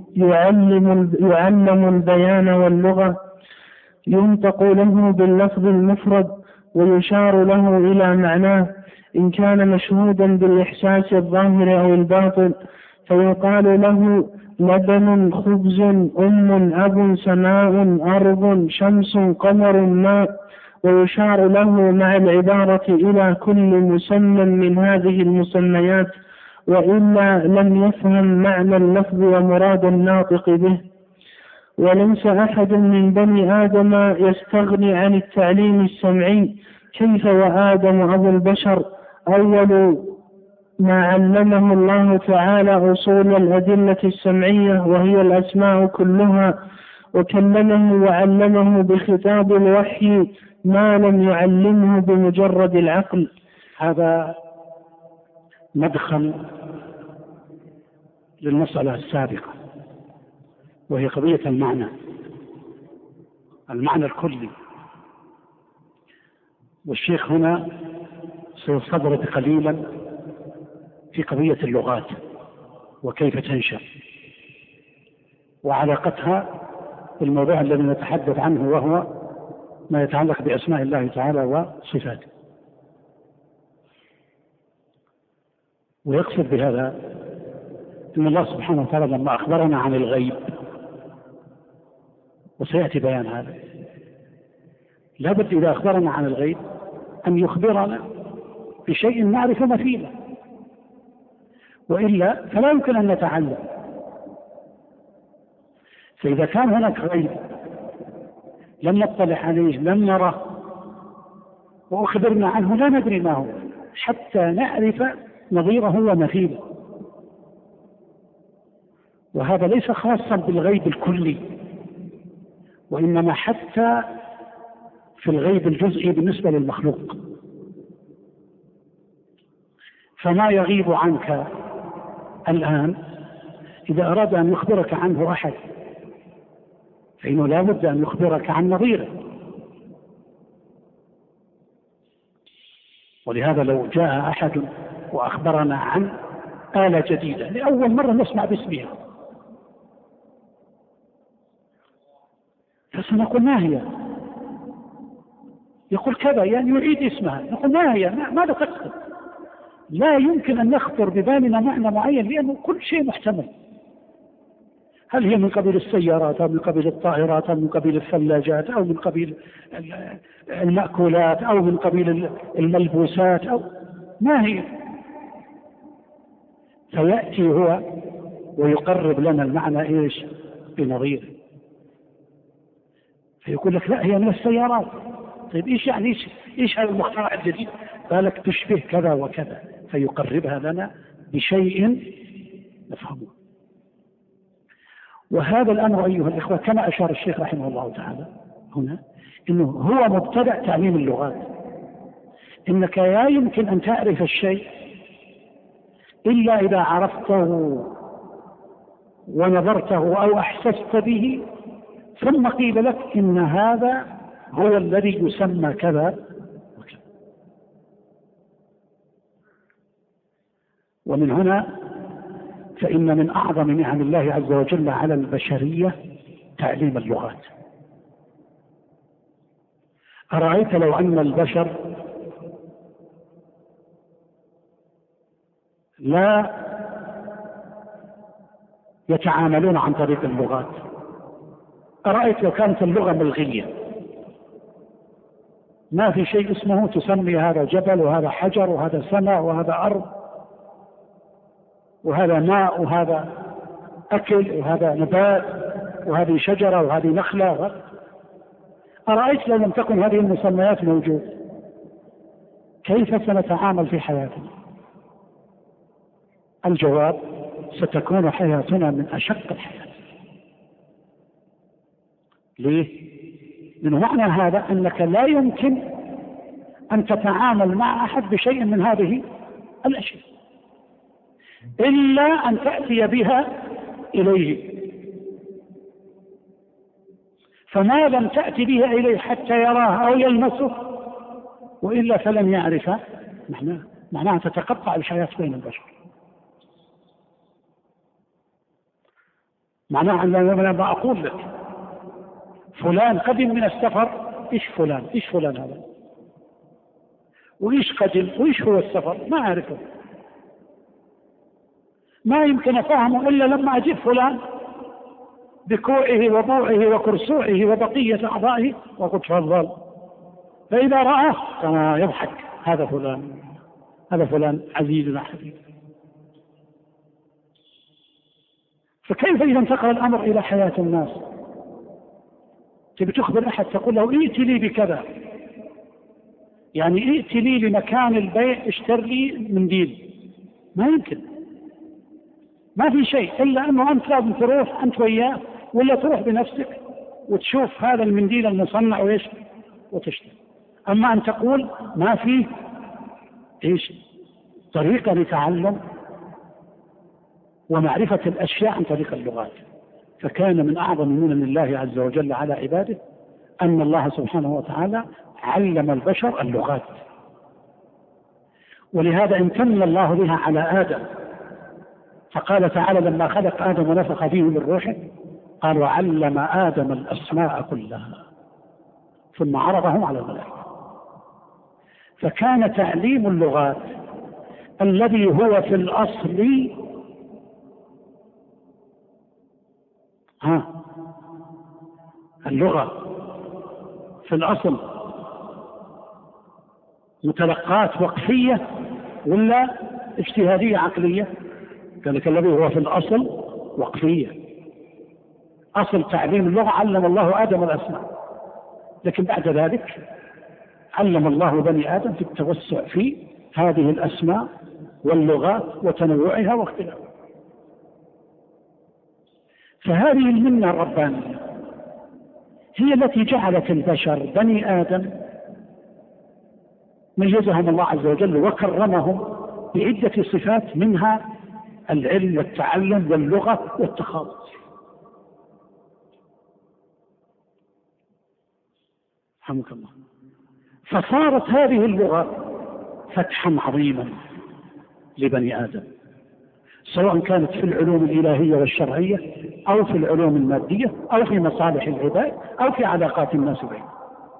[SPEAKER 2] يعلم البيان واللغة، ينطق له باللفظ المفرد ويشار له إلى معناه إن كان مشهودا بالإحساس الظاهر أو الباطن، فيقال له لبن، خبز، أب، سماء، أرض، شمس، قمر، ماء، ويشار له مع العبارة إلى كل مسمى من هذه المسميات، وإلا لم يفهم معنى اللفظ ومراد الناطق به. وليس أحد من بني آدم يستغني عن التعليم السمعي، كيف وآدم أبو البشر أول ما علمه الله تعالى أصول الأدلة السمعية وهي الأسماء كلها، وكلمه وعلمه بخطاب الوحي ما لم يعلمه بمجرد العقل.
[SPEAKER 1] هذا مدخل للمسألة السابقة، وهي قضية المعنى الكلي. والشيخ هنا سيستدرك قليلا في قضية اللغات وكيف تنشأ وعلاقتها بالموضوع الذي نتحدث عنه، وهو ما يتعلق بأسماء الله تعالى وصفاته. ويقصد بهذا أن الله سبحانه وتعالى لما أخبرنا عن الغيب، وسيأتي بيان هذا، لابد إذا أخبرنا عن الغيب أن يخبرنا بشيء نعرف مثيله، وإلا فلا يمكن أن نتعلم. فإذا كان هناك غيب لم نطلع عليه، لم نره، وأخبرنا عنه لا ندري ما هو حتى نعرف نظيره ومثيله. وهذا ليس خاصا بالغيب الكلي، وإنما حتى في الغيب الجزئي بالنسبة للمخلوق. فما يغيب عنك الآن إذا أراد أن يخبرك عنه أحد فإنه لا بد أن يخبرك عن نظيره. ولهذا لو جاء أحد وأخبرنا عن آلة جديدة لأول مرة نسمع باسمها فسنقول ما هي؟ يقول كذا، يعني يعيد اسمها، نقول ما هي؟ ماذا تقصد؟ لا يمكن أن نخطر ببالنا معنى معين لأنه كل شيء محتمل. هل هي من قبيل السيارات أو من قبيل الطائرات أو من قبيل الثلاجات أو من قبيل المأكولات أو من قبيل الملبوسات أو ما هي؟ فيأتي هو ويقرب لنا المعنى إيش؟ بنظير. فيقول لك لا هي من السيارات. طيب إيش يعني إيش هذا المخترع الجديد؟ قالك تشبه كذا وكذا، فيقربها لنا بشيء نفهمه. وهذا الأمر أيها الإخوة كما أشار الشيخ رحمه الله تعالى هنا إنه هو مبتدأ تعليم اللغات. إنك لا يمكن أن تعرف الشيء إلا إذا عرفته ونظرته أو أحسست به ثم قيل لك إن هذا هو الذي يسمى كذا وكذا. ومن هنا فإن من أعظم نعم الله عز وجل على البشرية تعليم اللغات. أرأيت لو أن البشر لا يتعاملون عن طريق اللغات؟ أرأيت لو كانت اللغة ملغية، ما في شيء اسمه تسمي هذا جبل وهذا حجر وهذا سماء وهذا أرض وهذا ماء وهذا أكل وهذا نبات وهذه شجرة وهذه نخلة. أرأيت لو لم تكن هذه المسميات موجودة كيف سنتعامل في حياتنا؟ الجواب ستكون حياتنا من أشق الحياة. ليه؟ من معنى هذا أنك لا يمكن أن تتعامل مع أحد بشيء من هذه الأشياء إلا أن تأتي بها إليه، فما لم تأتي بها إليه حتى يراه أو يلمسه وإلا فلن يعرف معناه تتقطع الحياة بين البشر. معناه أن لما أقول لك فلان قدم من السفر، إيش فلان هذا؟ وإيش قدم؟ وإيش هو السفر؟ ما أعرفه، ما يمكن أفهمه إلا لما أجيب فلان بكوعه وضوعه وكرسوعه وبقية أعضائه وقد تفضل، فإذا رآه كما يضحك هذا فلان عزيزنا حبيب. فكيف إذا انتقل الأمر إلى حياة الناس؟ تبي تخبر أحد تقول له ائت لي بكذا، يعني ائت لي لمكان البيع اشتر لي منديل، ما يمكن، ما في شيء إلا أنه أنت لازم تروح أنت وياه ولا تروح بنفسك وتشوف هذا المنديل المصنع وإيش وتشتري. أما أن تقول ما فيه إيش طريقة لتعلم ومعرفة الأشياء عن طريق اللغات. فكان من أعظم منن الله عز وجل على عباده أن الله سبحانه وتعالى علم البشر اللغات، ولهذا امتن الله بها على آدم، فقال تعالى لما خلق آدم ونفخ فيه من روحه قال وعلم آدم الأسماء كلها ثم عرضهم على الملائكة. فكان تعليم اللغات الذي هو في الأصل اللغة في الأصل متلقات وقفية ولا اجتهادية عقلية؟ ذلك الذي هو في الأصل وقفية. أصل تعليم اللغة علم الله آدم الأسماء، لكن بعد ذلك علم الله بني آدم في التوسع في هذه الأسماء واللغات وتنوعها واختلافها. فهذه المنة الربانية هي التي جعلت البشر بني آدم ميزهم الله عز وجل وكرمهم بعدة صفات منها العلم والتعلم واللغة والتخاطب. رحمك الله. فصارت هذه اللغة فتحا عظيما لبني آدم، سواء كانت في العلوم الإلهية والشرعية أو في العلوم المادية أو في مصالح العباد أو في علاقات الناس بينهم.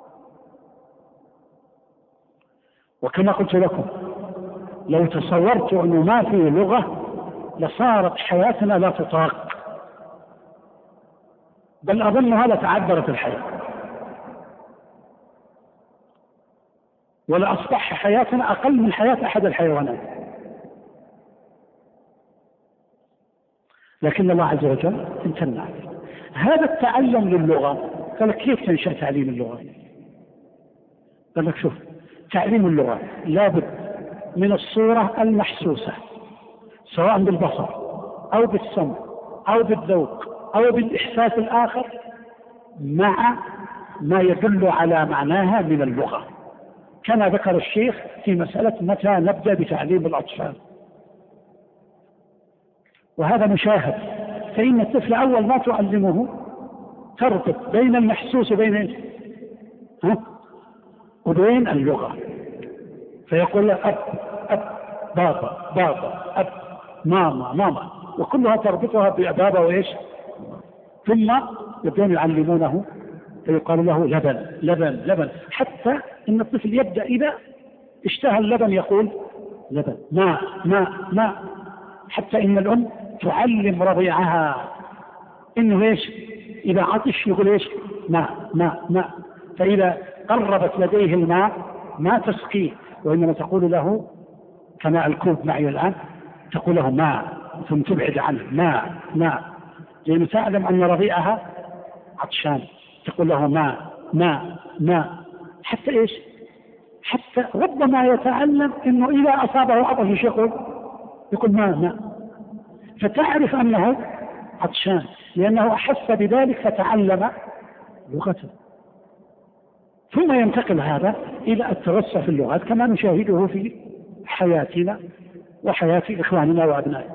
[SPEAKER 1] وكما قلت لكم لو تصورت أنه ما في لغة لصارت حياتنا لا تطاق، بل أظنها لتعذرت الحياة، ولأصبح حياتنا أقل من حياة أحد الحيوانات. لكن الله عز وجل امتن عليه. هذا التعلم للغة، قال لك كيف تنشأ تعليم اللغة؟ قال لك شوف، تعليم اللغة لابد من الصورة المحسوسة، سواء بالبصر أو بالسمع أو بالذوق أو بالإحساس الآخر، مع ما يدل على معناها من اللغة، كما ذكر الشيخ في مسألة متى نبدأ بتعليم الأطفال. وهذا مشاهد، فإن الطفل أول ما تعلمه تربط بين المحسوس وبين اللغة، فيقول أب أب، بابا بابا، أب ماما ماما، وكلها تربطها ببابا وإيش، ثم يبدون يعلمونه فيقال له لبن لبن لبن، حتى إن الطفل يبدأ إذا اشتهى اللبن يقول لبن، ماء ماء ماء، حتى إن الأم تعلم رضيعها إنه إيش، إذا عطش يقول إيش، ماء ماء ماء، فإذا قربت لديه الماء ما تسقيه، وإنما تقول له كما الكوب معي الآن، تقول له ماء ثم تبعد عنه ماء ماء، لأن تعلم أن رضيعها عطشان، تقول له ماء ماء ماء، حتى إيش، حتى ربما يتعلم إنه إذا أصابه عطش يقول ماء ماء، فتعرف أنه عطشان لأنه أحس بذلك فتعلم لغته. ثم ينتقل هذا إلى التوسع في اللغات كما نشاهده في حياتنا وحياة إخواننا وأبنائنا.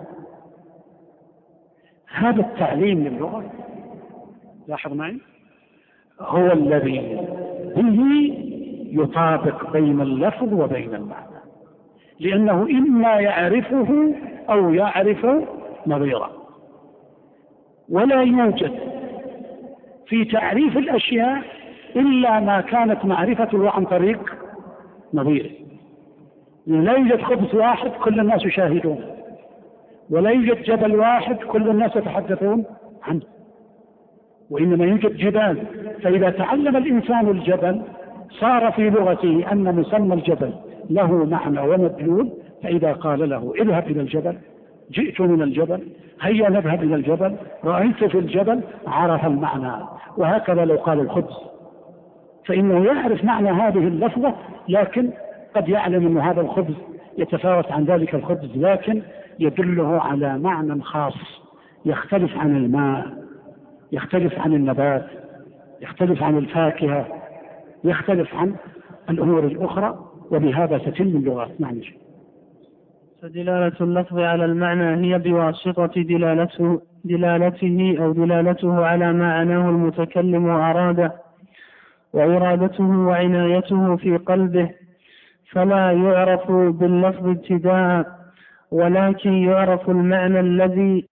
[SPEAKER 1] هذا التعليم للغة، لاحظ معي، هو الذي به يطابق بين اللفظ وبين المعنى، لأنه إما يعرفه أو يعرف نظيره، ولا يوجد في تعريف الأشياء إلا ما كانت معرفته عن طريق نظيره. لا يوجد خبز واحد كل الناس يشاهدون، ولا يوجد جبل واحد كل الناس يتحدثون عنه، وإنما يوجد جبال، فإذا تعلم الإنسان الجبل صار في لغته أن مسمى الجبل له معنى ومدلول، فإذا قال له اذهب إلى الجبل، جئت من الجبل، هيا نذهب إلى الجبل، رأيت في الجبل، عرف المعنى. وهكذا لو قال الخبز فإنه يعرف معنى هذه اللفظة، لكن قد يعلم أن هذا الخبز يتفاوت عن ذلك الخبز، لكن يدله على معنى خاص يختلف عن الماء، يختلف عن النبات، يختلف عن الفاكهة، يختلف عن الأمور الأخرى، وبهذا تتم اللغات. معنى شيء.
[SPEAKER 2] فدلالة اللفظ على المعنى هي بواسطة دلالته أو دلالته على ما عناه المتكلم وأراده، وإرادته وعنايته في قلبه، فلا يعرف باللفظ ابتداء، ولكن يعرف المعنى الذي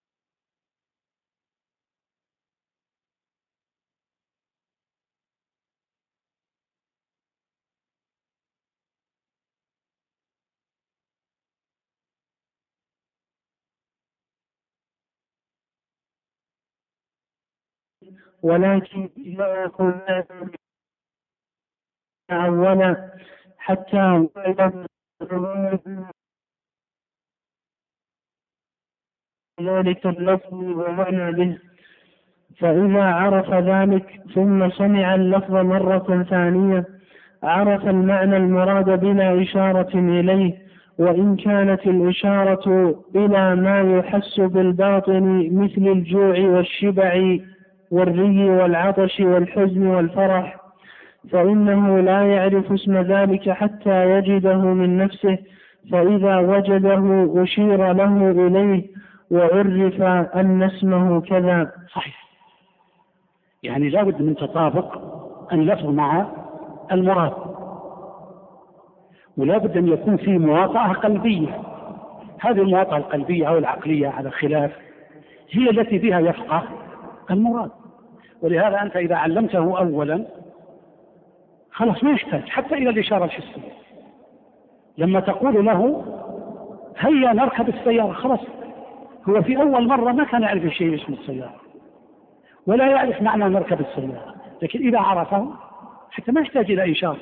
[SPEAKER 2] يعرف أولا حتى ذلك اللفظ ومعنى به. فإذا عرف ذلك ثم سمع اللفظ مرة ثانية عرف المعنى المراد بلا إشارة إليه، وإن كانت الإشارة إلى ما يحس بالباطن مثل الجوع والشبع والري والعطش والحزن والفرح، فإنه لا يعرف اسم ذلك حتى يجده من نفسه، فإذا وجده أشير له إليه وعرف أن اسمه كذا.
[SPEAKER 1] صحيح. يعني لا بد من تطابق اللفظ مع المراد، ولا بد أن يكون في مواطأة قلبية. هذه المواطأة القلبية أو العقلية على خلاف هي التي بها يفقه المراد. ولهذا أنت إذا علمته أولا خلاص ما يحتاج حتى إلى الإشارة الحسية. لما تقول له هيا نركب السيارة، خلاص هو في أول مرة ما كان يعرف شيء اسمه السيارة ولا يعرف معنى نركب السيارة، لكن إذا عرفه حتى ما يحتاج إلى إشارة.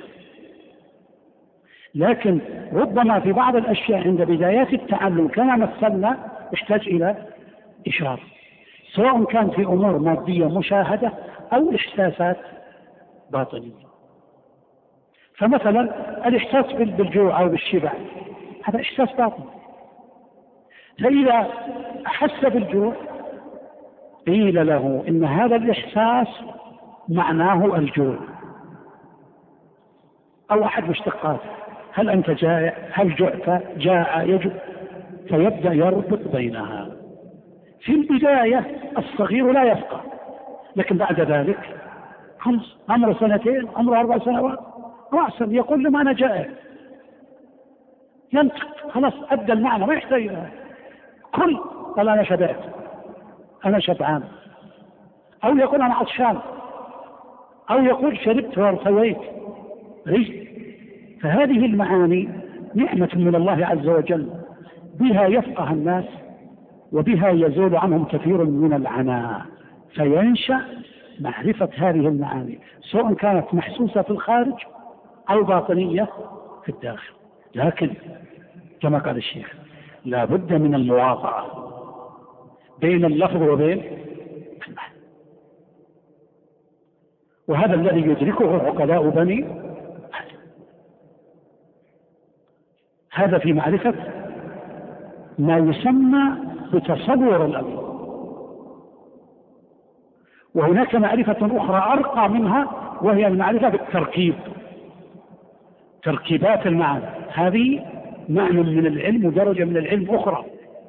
[SPEAKER 1] لكن ربما في بعض الأشياء عند بدايات التعلم كما مثلنا يحتاج إلى إشارة، سواء كان في أمور مادية مشاهدة أو إحساسات باطنية. فمثلا الإحساس بالجوع أو بالشبع هذا إحساس باطني، فإذا أحس بالجوع قيل له إن هذا الإحساس معناه الجوع أو أحد مشتقاته، هل أنت جائع؟ هل جعت؟ جاء يجوع، فيبدأ يربط بينها. في البداية الصغير لا يفقه، لكن بعد ذلك خمس عمره 2 عمره 4 سنوات رأسا يقول لما أنا جائع، ينطق خلاص أدى المعنى ما يحتاج إلى كل قال أنا شبعت أنا شبعان، أو يقول أنا عطشان، أو يقول شربت وارتويت. فهذه المعاني نعمة من الله عز وجل، بها يفقه الناس وبها يزول عنهم كثير من العناء، فينشأ معرفة هذه المعاني سواء كانت محسوسة في الخارج أو باطنية في الداخل. لكن كما قال الشيخ لا بد من المواطأة بين اللفظ وبين المعنى، وهذا الذي يدركه عقلاء بني آدم. هذا في معرفة ما يسمى بتصور الألفاظ. وهناك معرفة أخرى أرقى منها وهي المعرفة بالتركيب، تركيبات المعنى، هذه معنى من العلم ودرجة من العلم أخرى،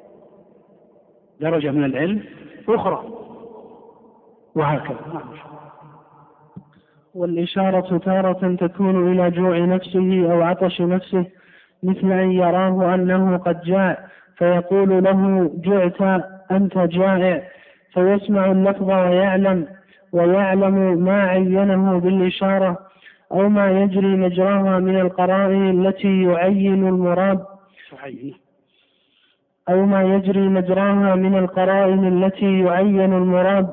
[SPEAKER 1] درجة من العلم أخرى، وهكذا.
[SPEAKER 2] والإشارة تارة تكون إلى جوع نفسه أو عطش نفسه، مثل أن يراه أنه قد جاع فيقول له جعت أنت جائع، فيسمع اللفظ ويعلم ما عينه بالإشارة، أو ما يجري مجراها من القرائن التي يعين المراد، أو ما يجري مجراها من القرائن التي يعين المراد،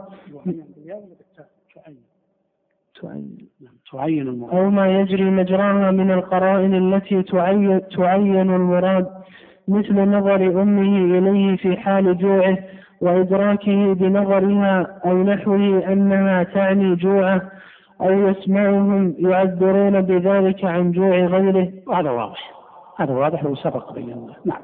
[SPEAKER 2] أو ما يجري مجراها من القرائن التي تعين المراد، مثل نظر أمه إليه في حال جوعه وإدراكه بنظرها أو نحوه أنها تعني جوعه، أو يسمعهم يعبرون بذلك عن جوع غيره.
[SPEAKER 1] هذا واضح لو سبق بيننا. نعم.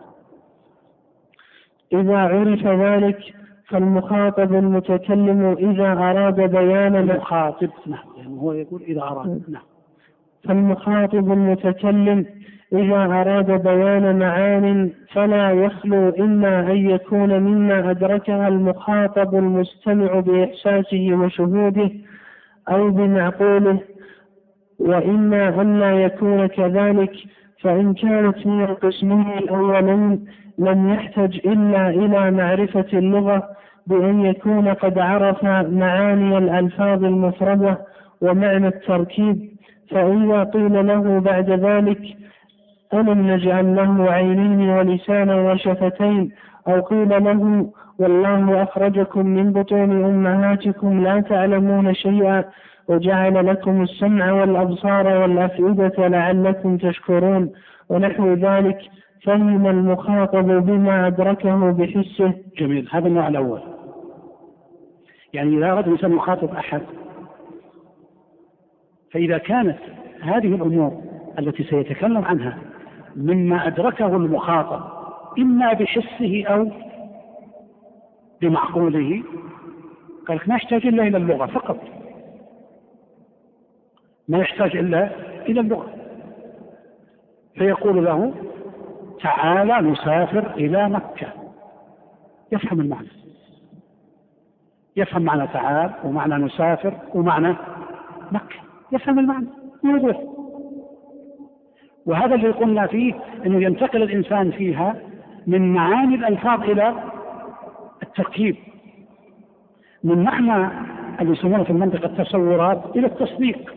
[SPEAKER 2] إذا عرف ذلك فالمخاطب المتكلم إذا أراد بيان
[SPEAKER 1] المخاطب، نعم هو يقول إذا أراد، نعم.
[SPEAKER 2] فالمخاطب المتكلم إذا أراد بيان معان فلا يخلو إما أن يكون مما أدركها المخاطب المستمع بإحساسه وشهوده أو بمعقوله، وإما أن لا يكون كذلك، فإن كانت من القسمين الأولين لم يحتج إلا إلى معرفة اللغة بأن يكون قد عرف معاني الألفاظ المفردة ومعنى التركيب. فإذا قيل له بعد ذلك ألم نجعل له عينين ولسانا وشفتين، أو قيل له والله أخرجكم من بطون أمهاتكم لا تعلمون شيئا وجعل لكم السمع والأبصار والأفئدة لعلكم تشكرون ونحو ذلك، فهم المخاطب بما أدركه بحسه.
[SPEAKER 1] جميل. هذا النوع الأول. يعني إذا أراد الإنسان يخاطب أحد، فإذا كانت هذه الأمور التي سيتكلم عنها مما أدركه المخاطب إما بحسه أو بمعقوله، قال ما يحتاج إلا إلى اللغة فقط، ما يحتاج إلا إلى اللغة، فيقول له تعالى نسافر إلى مكة، يفهم المعنى، يفهم معنى تعال ومعنى نسافر ومعنى مكة، يفهم المعنى يوضح. وهذا اللي قلنا فيه أنه ينتقل الإنسان فيها من معاني الألفاظ إلى التركيب، من معنى اللي يسمونه في المنطقة التصورات إلى التصديق.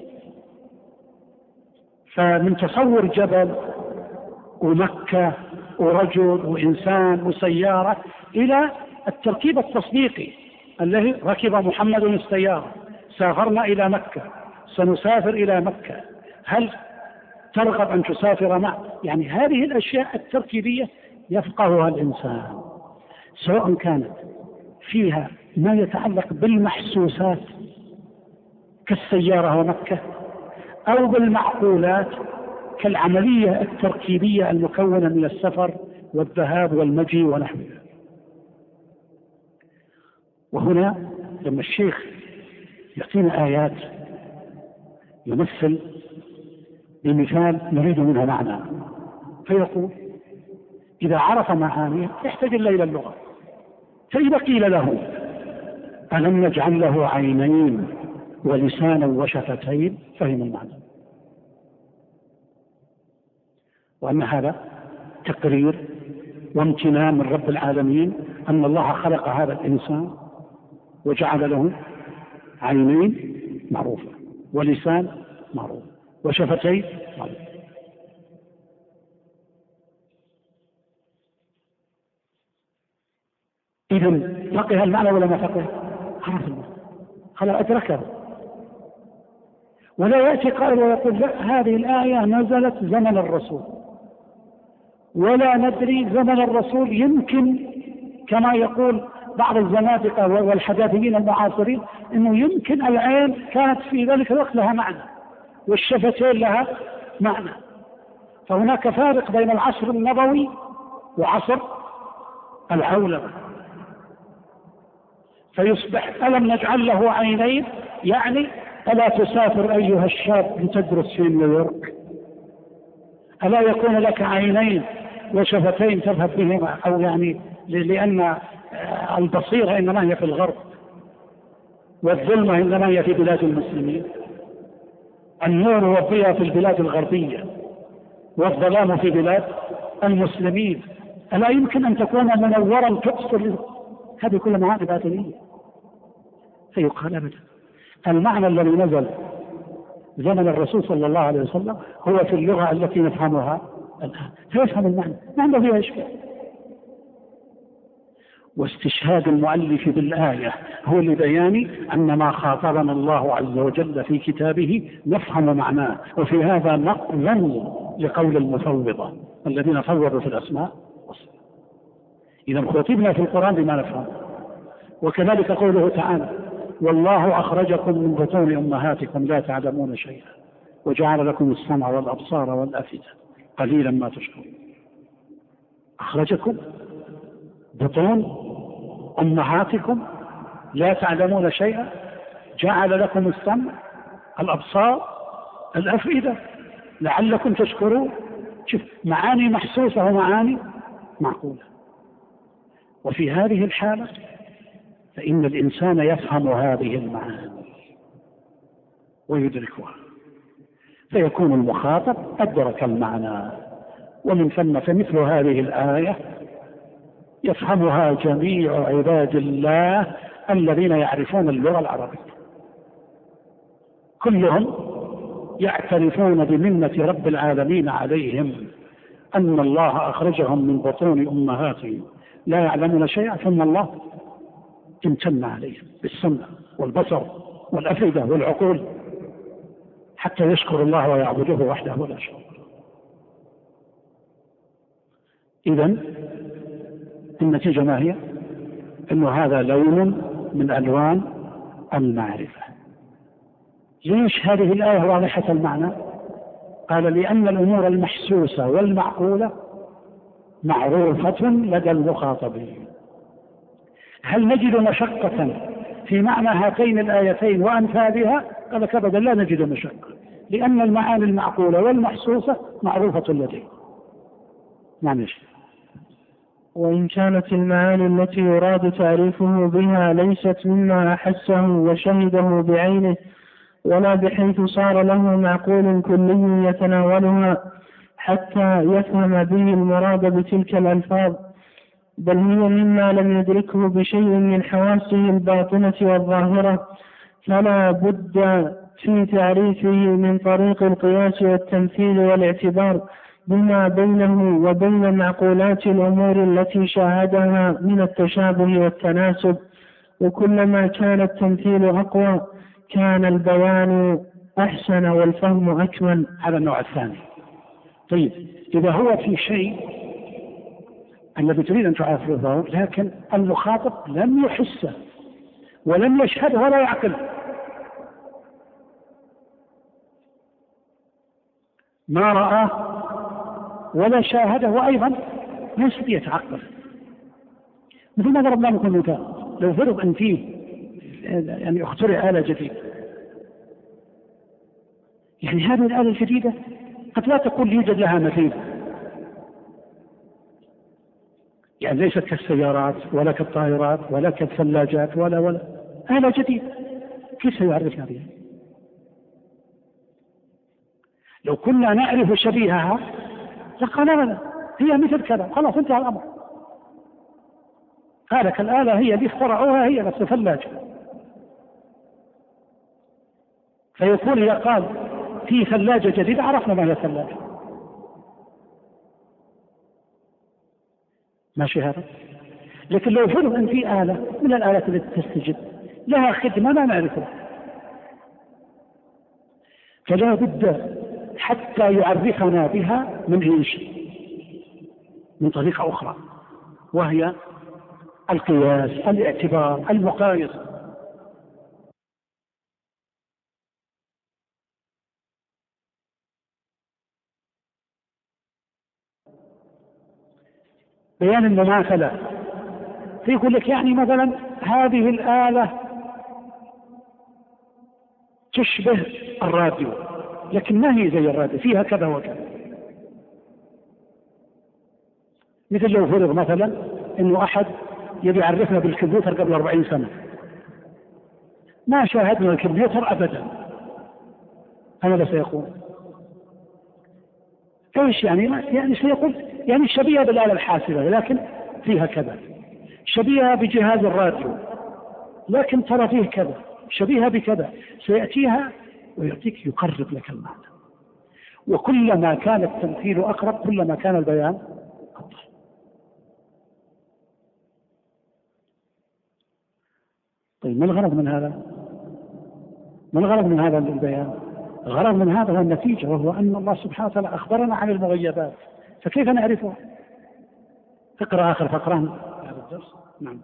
[SPEAKER 1] فمن تصور جبل ومكة ورجل وإنسان وسيارة إلى التركيب التصديقي الذي ركب محمد السيارة، سافرنا إلى مكة، سنسافر إلى مكة، هل ترغب أن تسافر معه؟ يعني هذه الأشياء التركيبية يفقهها الإنسان، سواء كانت فيها ما يتعلق بالمحسوسات كالسيارة ومكة، أو بالمعقولات كالعملية التركيبية المكونة من السفر والذهاب والمجيء ونحوها. وهنا لما الشيخ يعطينا آيات يمثل بمثال نريد منها معنى، فيقول إذا عرف معانيه يحتاج إلى اللغة. فإذا قيل له ألم نجعل له عينين ولسانا وشفتين فهم المعنى، وأن هذا تقرير وامتنان من رب العالمين أن الله خلق هذا الإنسان وجعل له عينين معروفة ولسان معروف وشفتين معروف. إذن فقه المعنى ولا ما فقه؟ خلاص أدركه. ولا يأتي قائل ويقول لا هذه الآية نزلت زمن الرسول ولا ندري زمن الرسول، يمكن كما يقول بعض الزنادقة والحداثيين المعاصرين انه يمكن العين كانت في ذلك الوقت لها معنى والشفتين لها معنى. فهناك فارق بين العصر النبوي وعصر العولمة، فيصبح ألم نجعل له عينين يعني ألا تسافر أيها الشاب لتدرس في نيويورك؟ ألا يكون لك عينين وشفتين تذهب بهما؟ أو يعني لأن البصيرة إنما هي في الغرب والظلمة إنما هي في بلاد المسلمين، النور والضياء في البلاد الغربية والظلام في بلاد المسلمين. ألا يمكن أن تكون منورا تبصر؟ هذه كل معاني باطنية. فيقال أبدا المعنى الذي نزل زمن الرسول صلى الله عليه وسلم هو في اللغة التي نفهمها الآن، فيفهم المعنى ما عنده فيها إشكال. واستشهاد المؤلف بالآية هو لبيان أن ما خاطبنا الله عز وجل في كتابه نفهم معناه، وفي هذا نقل لقول المفوضة الذين فوضوا في الأسماء والصفات. إذا خاطبنا في القرآن بما نفهم. وكذلك قوله تعالى والله أخرجكم من بطون أمهاتكم لا تعلمون شيئا وجعل لكم السمع والأبصار والأفئدة قليلا ما تشكرون. أخرجكم بطون أمهاتكم لا تعلمون شيئا، جعل لكم السمع الأبصار الأفئدة لعلكم تشكرون. شوف معاني محسوسة ومعاني معقولة. وفي هذه الحالة فإن الإنسان يفهم هذه المعاني ويدركها، فيكون المخاطب أدرك المعنى. ومن ثم فمثل هذه الآية يفهمها جميع عباد الله الذين يعرفون اللغة العربية، كلهم يعترفون بمنة رب العالمين عليهم أن الله أخرجهم من بطون أمهاتهم لا يعلمون شيئا، ثم الله امتن عليهم بالسمع والبصر والأفئدة والعقول حتى يشكر الله ويعبده وحده ولا شريك له. إذن النتيجة ما هي؟ إنه هذا لون من ألوان المعرفة. ليش هذه الآية واضحة المعنى؟ قال لأن الأمور المحسوسة والمعقولة معروفة لدى المخاطبين. هل نجد مشقة في معنى هاتين الآيتين وأمثالها؟ قال كبدا لا نجد مشقة، لأن المعاني المعقولة والمحسوسة معروفة لديهم. معلش.
[SPEAKER 2] وإن كانت المعاني التي يراد تعريفه بها ليست مما أحسه وشهده بعينه، ولا بحيث صار له معقول كلي يتناولها حتى يفهم به المراد بتلك الألفاظ، بل هي مما لم يدركه بشيء من حواسه الباطنة والظاهرة، فلا بد في تعريفه من طريق القياس والتمثيل والاعتبار بما بينه وبين معقولات الأمور التي شاهدها من التشابه والتناسب. وكلما كان التمثيل أقوى كان البيان أحسن والفهم أكمل.
[SPEAKER 1] هذا النوع الثاني. طيب، إذا هو في شيء الذي تريد أن تعرفه لكن المخاطب لم يحسه ولم يشهده ولا يعقله، ما رآه ولا شاهده وأيضا ما يستطيع يتعقل. مثل ما ضربنا لكم مثال، لو فرض أن فيه يعني اخترع آلة جديدة، يعني هذه الآلة الجديدة قد لا تكون يوجد لها مثيل، يعني ليست كالسيارات ولا كالطائرات ولا كالثلاجات ولا آلة جديدة، كيف سيعرفنا بها؟ لو كنا نعرف شبيهها لقال لا هي مثل كذا، خلاص انتهى الأمر. هذا كالآلة هي اللي اخترعوها هي نفس ثلاجة. فيكون إذا قال في ثلاجة جديدة عرفنا ما هي الثلاجة. ماشي هذا. لكن لو فرض أن في آلة من الآلات التي تستجد لها خدمة ما نعرفها، فلا بد حتى يعرفنا بها من إيش؟ من طريقة أخرى، وهي القياس، الاعتبار، المقايسة. بيان المماثلة. فيقول لك يعني مثلا هذه الآلة تشبه الراديو لكن ما هي زي الراديو، فيها كذا وكذا. مثل لو فرض مثلا انه احد يبي يعرفنا بالكمبيوتر قبل 40 سنة، ما شاهدنا الكمبيوتر ابدا، هذا سيقول ايش يعني سيقول يعني شبيهة بالآلة الحاسبة لكن فيها كذا، شبيهة بجهاز الراديو لكن ترى فيه كذا، شبيهة بكذا، سيأتيها ويعطيك يقرب لك المعنى. وكلما كان التمثيل أقرب كلما كان البيان أفضل. طيب، ما الغرض من هذا؟ ما الغرض من هذا البيان؟ الغرض من هذا هو النتيجة، وهو أن الله سبحانه وتعالى أخبرنا عن المغيبات، فكيف نعرفها؟ اقرأ آخر فقرة هذا الدرس. نعم.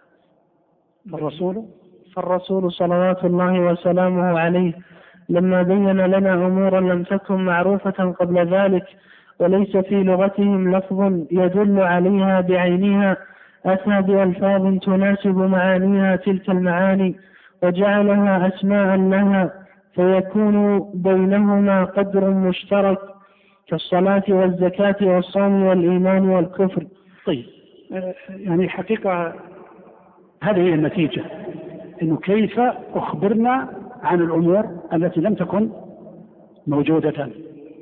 [SPEAKER 2] فالرسول صلوات الله وسلامه عليه لما بين لنا أمورا لم تكن معروفة قبل ذلك وليس في لغتهم لفظ يدل عليها بعينها، أتى بألفاظ تناسب معانيها تلك المعاني وجعلها أسماء لها، فيكون بينهما قدر مشترك كالصلاة والزكاة والصوم والإيمان والكفر.
[SPEAKER 1] طيب، يعني حقيقة هذه هي النتيجة، إنه كيف أخبرنا عن الأمور التي لم تكن موجودة.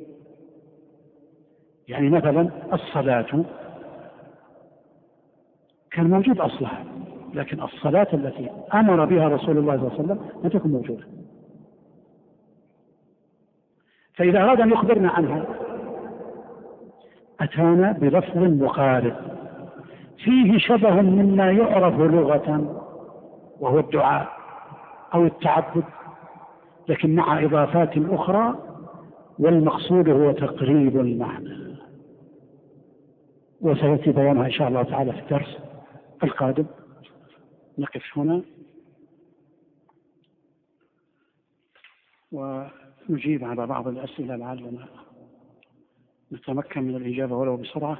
[SPEAKER 1] يعني مثلا الصلاة كان موجود أصلها، لكن الصلاة التي أمر بها رسول الله صلى الله عليه وسلم لم تكن موجودة. فإذا أراد أن يخبرنا عنها أتانا بلفظ مقارب فيه شبه مما يعرف لغة وهو الدعاء أو التعبد، لكن مع إضافات أخرى، والمقصود هو تقريب المعنى، وسيأتي بيانها إن شاء الله تعالى في الدرس القادم. نقف هنا ونجيب على بعض الأسئلة لعلنا نتمكن من الإجابة ولو بسرعة.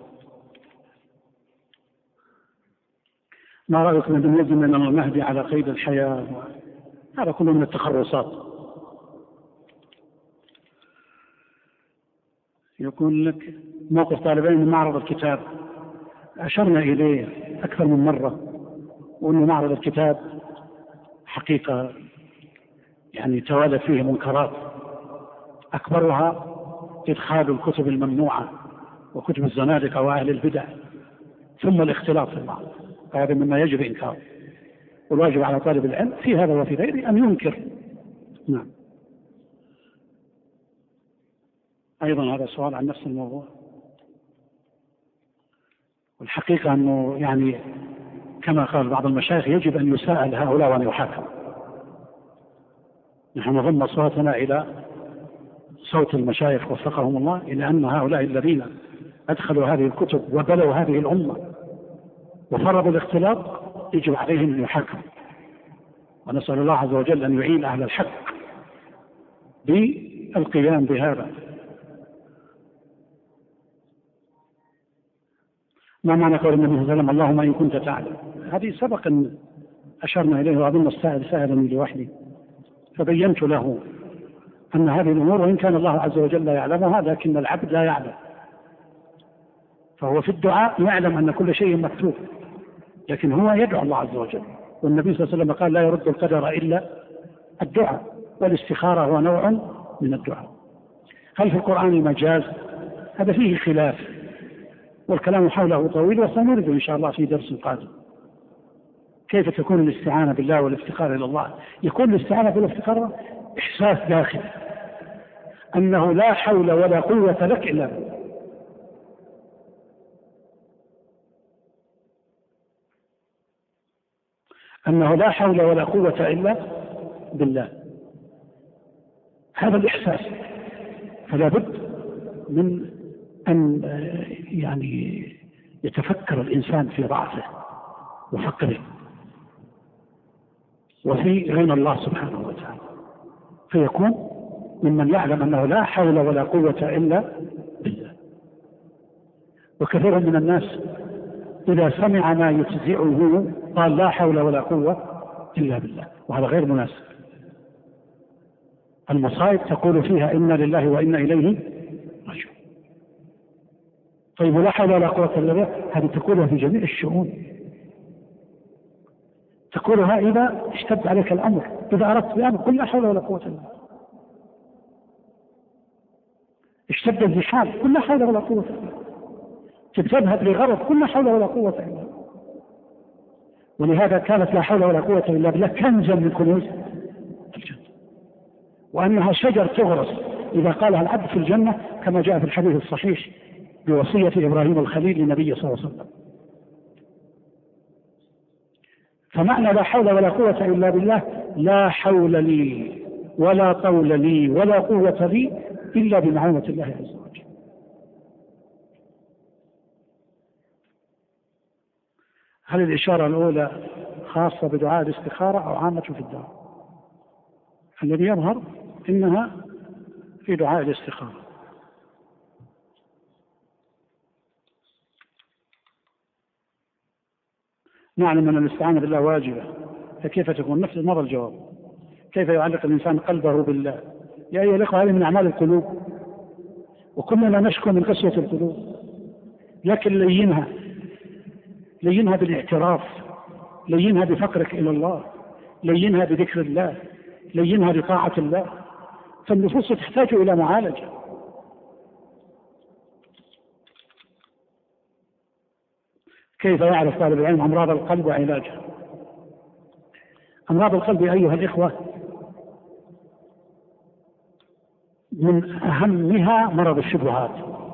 [SPEAKER 1] ما رأيكم أن يجب من المهدي على قيد الحياة؟ هذا كله من التخرصات. يقول لك موقف طالبين من معرض الكتاب أشرنا إليه أكثر من مرة، وأن معرض الكتاب حقيقة يعني توالت فيه منكرات، أكبرها إدخال الكتب الممنوعة وكتب الزنادقة وأهل البدع، ثم الاختلاط في المعرض، هذا مما يجب إنكاره، والواجب على طالب العلم في هذا وفي غيره أن ينكر. نعم. أيضا هذا سؤال عن نفس الموضوع، والحقيقة أنه يعني كما قال بعض المشايخ يجب أن يساءل هؤلاء وأن يحاكم. نحن نضم أصواتنا إلى صوت المشايخ وفقهم الله، إلى أن هؤلاء الذين أدخلوا هذه الكتب وبلوا هذه الأمة وفرضوا الاختلاط يجب عليهم أن يحاكموا، ونسأل الله عز وجل أن يعين أهل الحق بالقيام بهذا. ما معنى قول النبي صلى الله عليه وسلم اللهم إن كنت تعلم؟ هذه سبق أن أشرنا إليه، وأظن السائل سألني لوحدي فبينت له أن هذه الأمور وإن كان الله عز وجل يعلمها لكن العبد لا يعلم، فهو في الدعاء يعلم أن كل شيء مكتوب، لكن هو يدعو الله عز وجل، والنبي صلى الله عليه وسلم قال لا يرد القدر إلا الدعاء، والاستخارة هو نوع من الدعاء. هل في القرآن مجاز؟ هذا فيه خلاف، والكلام حوله طويل، وسنرد إن شاء الله في درس قادم كيف تكون الاستعانة بالله والافتقار إلى الله. يكون الاستعانة بالافتقار إحساس داخلي أنه لا حول ولا قوة لك إلا بالله، أنه لا حول ولا قوة إلا بالله، هذا الإحساس. فلا بد من أن يعني يتفكر الإنسان في ضعفه وفقره وفي غنى الله سبحانه وتعالى، فيكون ممن يعلم أنه لا حول ولا قوة إلا بالله. وكثير من الناس إذا سمع ما يفزعه قال لا حول ولا قوة إلا بالله، وهذا غير مناسب. المصائب تقول فيها إنا لله وإنا إليه راجعون. طيب ولا حول ولا قوة إلا بالله هذه تقولها في جميع الشؤون، تقولها إذا اشتد عليك الأمر، إذا أردت بأمر قل لا حول ولا قوة إلا بالله، اشتد الزحام قل لا حول ولا قوة إلا بالله، تذهب لغرض قل لا حول ولا قوة إلا بالله. ولهذا كانت لا حول ولا قوة إلا بالله كنزا من كنوز الجنة، وأنها شجر تغرس إذا قالها العبد في الجنة، كما جاء في الحديث الصحيح بوصية إبراهيم الخليل للنبي صلى الله عليه وسلم. فمعنى لا حول ولا قوة إلا بالله لا حول لي ولا طول لي ولا قوة لي إلا بمعونة الله عز وجل. هل الإشارة الأولى خاصة بدعاء الاستخارة أو عامة في الدعاء؟ الذي يظهر إنها في دعاء الاستخارة. نعلم أن الاستعانة بالله واجبة، فكيف تكون؟ نفس مر الجواب. كيف يعلق الإنسان قلبه بالله؟ يا أيها الأخوة هذه من أعمال القلوب، وكلنا نشكو من قسوة القلوب، لكن لينها بالاعتراف، لينها بفقرك إلى الله، لينها بذكر الله، لينها بطاعة الله، فالنفوس تحتاج إلى معالجة. كيف يعرف طالب العلم أمراض القلب وعلاجها؟ أمراض القلب أيها الإخوة من أهمها مرض الشبهات،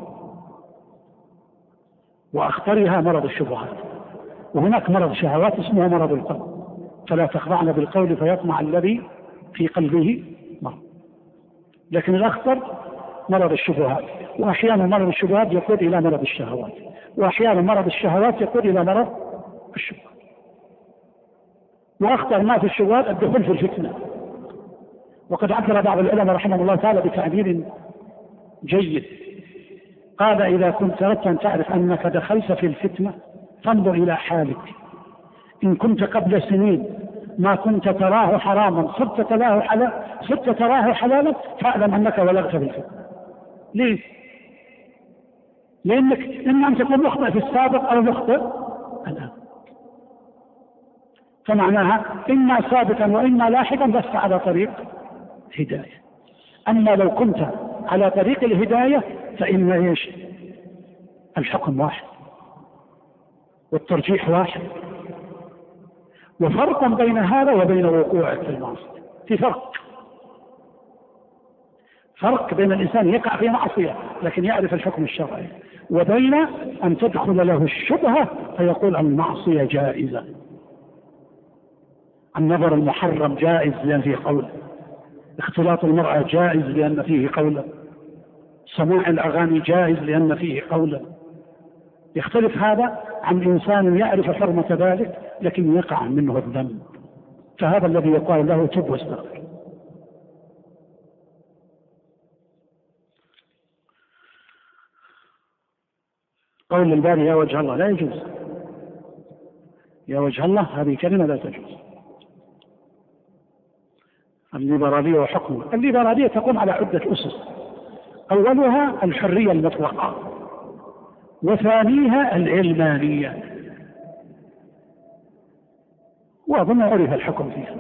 [SPEAKER 1] وأخطرها مرض الشبهات. وهناك مرض شهوات اسمه مرض القلب، فلا تخضعن بالقول فيطمع الذي في قلبه مرض. لكن الأخطر مرض الشبهات، وأحيانا مرض الشبهات يقود إلى مرض الشهوات، وأحيانا مرض الشهوات يقود إلى مرض الشبهات. وأخطر ما في الشبهات الدخول في الفتنة، وقد عبر بعض العلماء رحمه الله تعالى بتعبير جيد، قال إذا كنت أردت أن تعرف أنك دخلت في الفتنة فانظر إلى حالك، إن كنت قبل سنين ما كنت تراه حراما صرت تراه حلالا فاعلم أنك ولغت في الفتنة. ليه؟ لأنك إما أن تكون مخطئ في السابق أو مخطئ الآن، فمعناها إما سابقا وإما لاحقا بس على طريق هداية. أما لو كنت على طريق الهداية فإن إيش؟ الحكم واحد والترجيح واحد، وفرق بين هذا وبين وقوعك في المعصية. في فرق بين الإنسان يقع في معصية لكن يعرف الحكم الشرعي، وبين أن تدخل له الشبهة فيقول المعصية جائزة، النظر المحرم جائز لأن فيه قول، اختلاط المرأة جائز لأن فيه قولا، سماع الأغاني جائز لأن فيه قولا. يختلف هذا عن إنسان يعرف حرمة ذلك لكن يقع منه الذنب، فهذا الذي يقال له تب واستغفر. قول الباري يا وجه الله لا يجوز، يا وجه الله هذه كلمة لا تجوز. الليبرالية وحكمها، الليبرالية تقوم على عدة أسس، أولها الحرية المطلقة، وثانيها العلمانية، وأظن عرف الحكم فيها.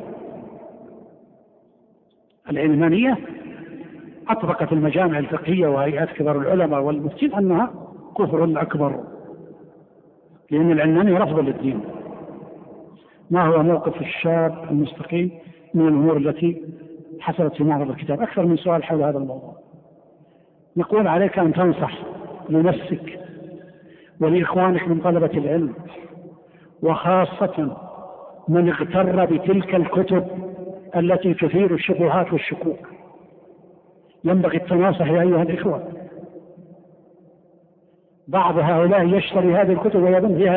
[SPEAKER 1] العلمانية أطلقت المجامع الفقهية وهيئات كبار العلماء والمفتين أنها كفر أكبر، لأن العلمانية رفض للدين. ما هو موقف الشاب المستقيم من الأمور التي حصلت في معرض الكتاب؟ أكثر من سؤال حول هذا الموضوع. نقول عليك أن تنصح لنفسك ولإخوانك من طلبة العلم، وخاصة من اغتر بتلك الكتب التي تثير الشبهات والشكوك. ينبغي التناصح يا أيها الإخوة. بعض هؤلاء يشتري هذه الكتب ويظن فيها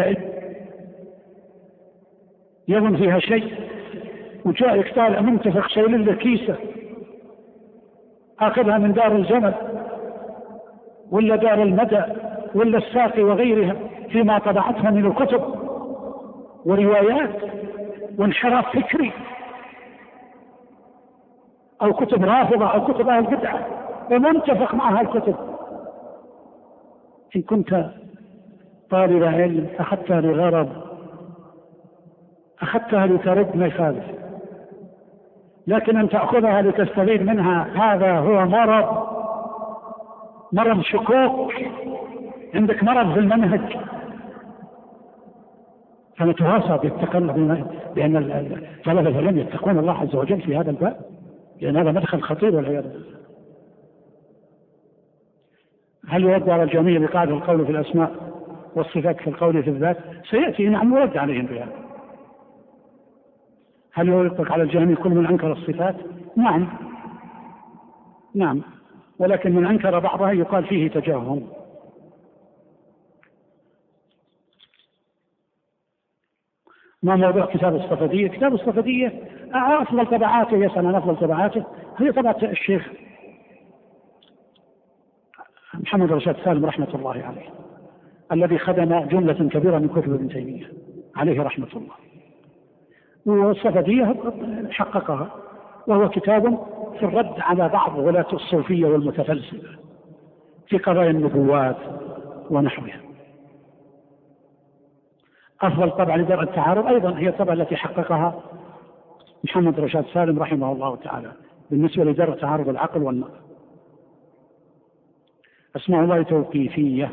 [SPEAKER 1] يظن فيها شيء، وجاء طالع منتفخ شايل له كيسة أخذها من دار الجمل ولا دار المدى ولا الساقي وغيرها فيما طبعتها من الكتب وروايات وانحراف فكري، أو كتب رافضة أو كتب أهل بدعة، ومنتفخ معها الكتب. إن كنت طالب علم أخذتها لغرض، أخذتها لترد ما يخالف، لكن أن تأخذها لتستفيد منها هذا هو مرض شكوك، عندك مرض في المنهج. فنتواصى بالتقلب بأن طلبة العلم يتقون الله عز وجل في هذا الباب، لأن هذا مدخل خطير والعياذ بالله. هل يرد على الجميع بقاعدة القول في الأسماء والصفات في القول في الذات؟ سيأتي نعم يرد عليهم بها. هل يطلق على الجميع كل من أنكر الصفات؟ نعم، ولكن من أنكر بعضها يقال فيه تجاهل. ما موضوع كتاب الصفدية؟ كتاب الصفدية أفضل طبعاته، يسأل عن أفضل طبعاته، هي طبعة الشيخ محمد رشاد سالم رحمة الله عليه، الذي خدم جملة كبيرة من كتب ابن تيمية عليه رحمة الله. والصفدية حققها، وهو كتاب في الرد على بعض ولاة الصوفية والمتفلسفة في قضايا النبوات ونحوها. أفضل طبعة لدرء التعارض أيضا هي الطبعة التي حققها محمد رشاد سالم رحمه الله تعالى بالنسبة لدرء تعارض العقل والنقل. أسماء الله توقيفية.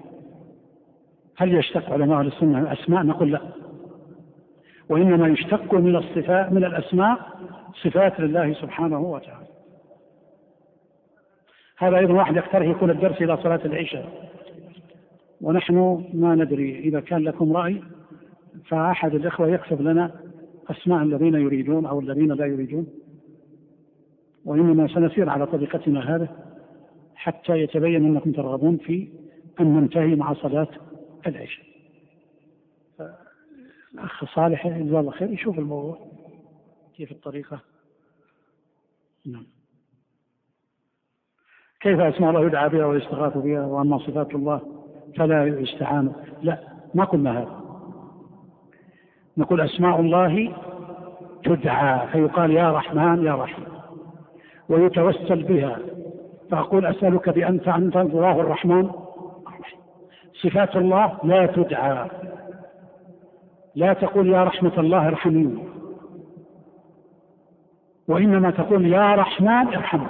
[SPEAKER 1] هل يشتق علماء السنة الأسماء؟ نقول لا، وإنما يشتق من الصفات، من الأسماء صفات لله سبحانه وتعالى. هذا أيضا واحد يقترح يكون الدرس إلى صلاة العشاء، ونحن ما ندري. إذا كان لكم رأي فأحد الإخوة يكتب لنا أسماء الذين يريدون أو الذين لا يريدون، وإنما سنسير على طريقتنا هذا حتى يتبين أنكم ترغبون في أن ننتهي مع صلاة العشاء. الأخ صالح جزاه الله خير يشوف الموضوع كيف الطريقة. نعم. كيف أسماء الله يدعى بها ويستغاث بها، وأما صفات الله فلا يستعان؟ لا، ما قلنا هذا. نقول أسماء الله تدعى، فيقال يا رحمن يا رحيم، ويتوسل بها، فأقول أسألك بأنت الله الرحمن الرحيم. صفات الله لا تدعى، لا تقول يا رحمة الله ارحمني، وإنما تقول يا رحمن ارحمني.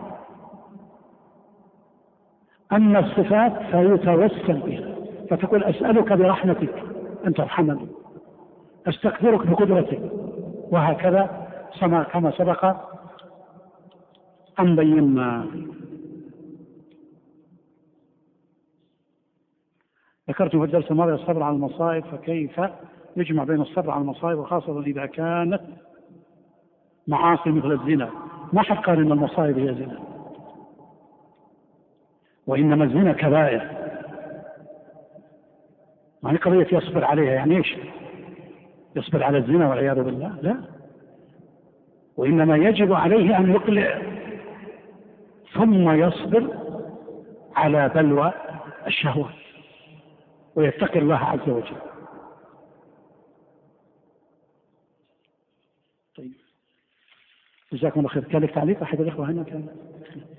[SPEAKER 1] أما الصفات فيتوسل بها، فتقول أسألك برحمتك أن ترحمني، أستغفرك بقدرتك، وهكذا كما سبق أن بينا. ذكرت في الدرس الماضي الصبر على المصائب، فكيف يجمع بين الصبر على المصائب وخاصة إذا كانت معاصي مثل الزنا؟ ما حد قال إن المصائب هي زنا، وإنما الزنا كبائر. ما هي قضية يصبر عليها، يعني إيش؟ يصبر على الزنا والعياذ بالله؟ لا، وإنما يجب عليه أن يقلع ثم يصبر على بلوى الشهوات ويتقي الله عز وجل. طيب، جزاكم الله خير. كان لك تعليق أحد الإخوة هنا؟ كان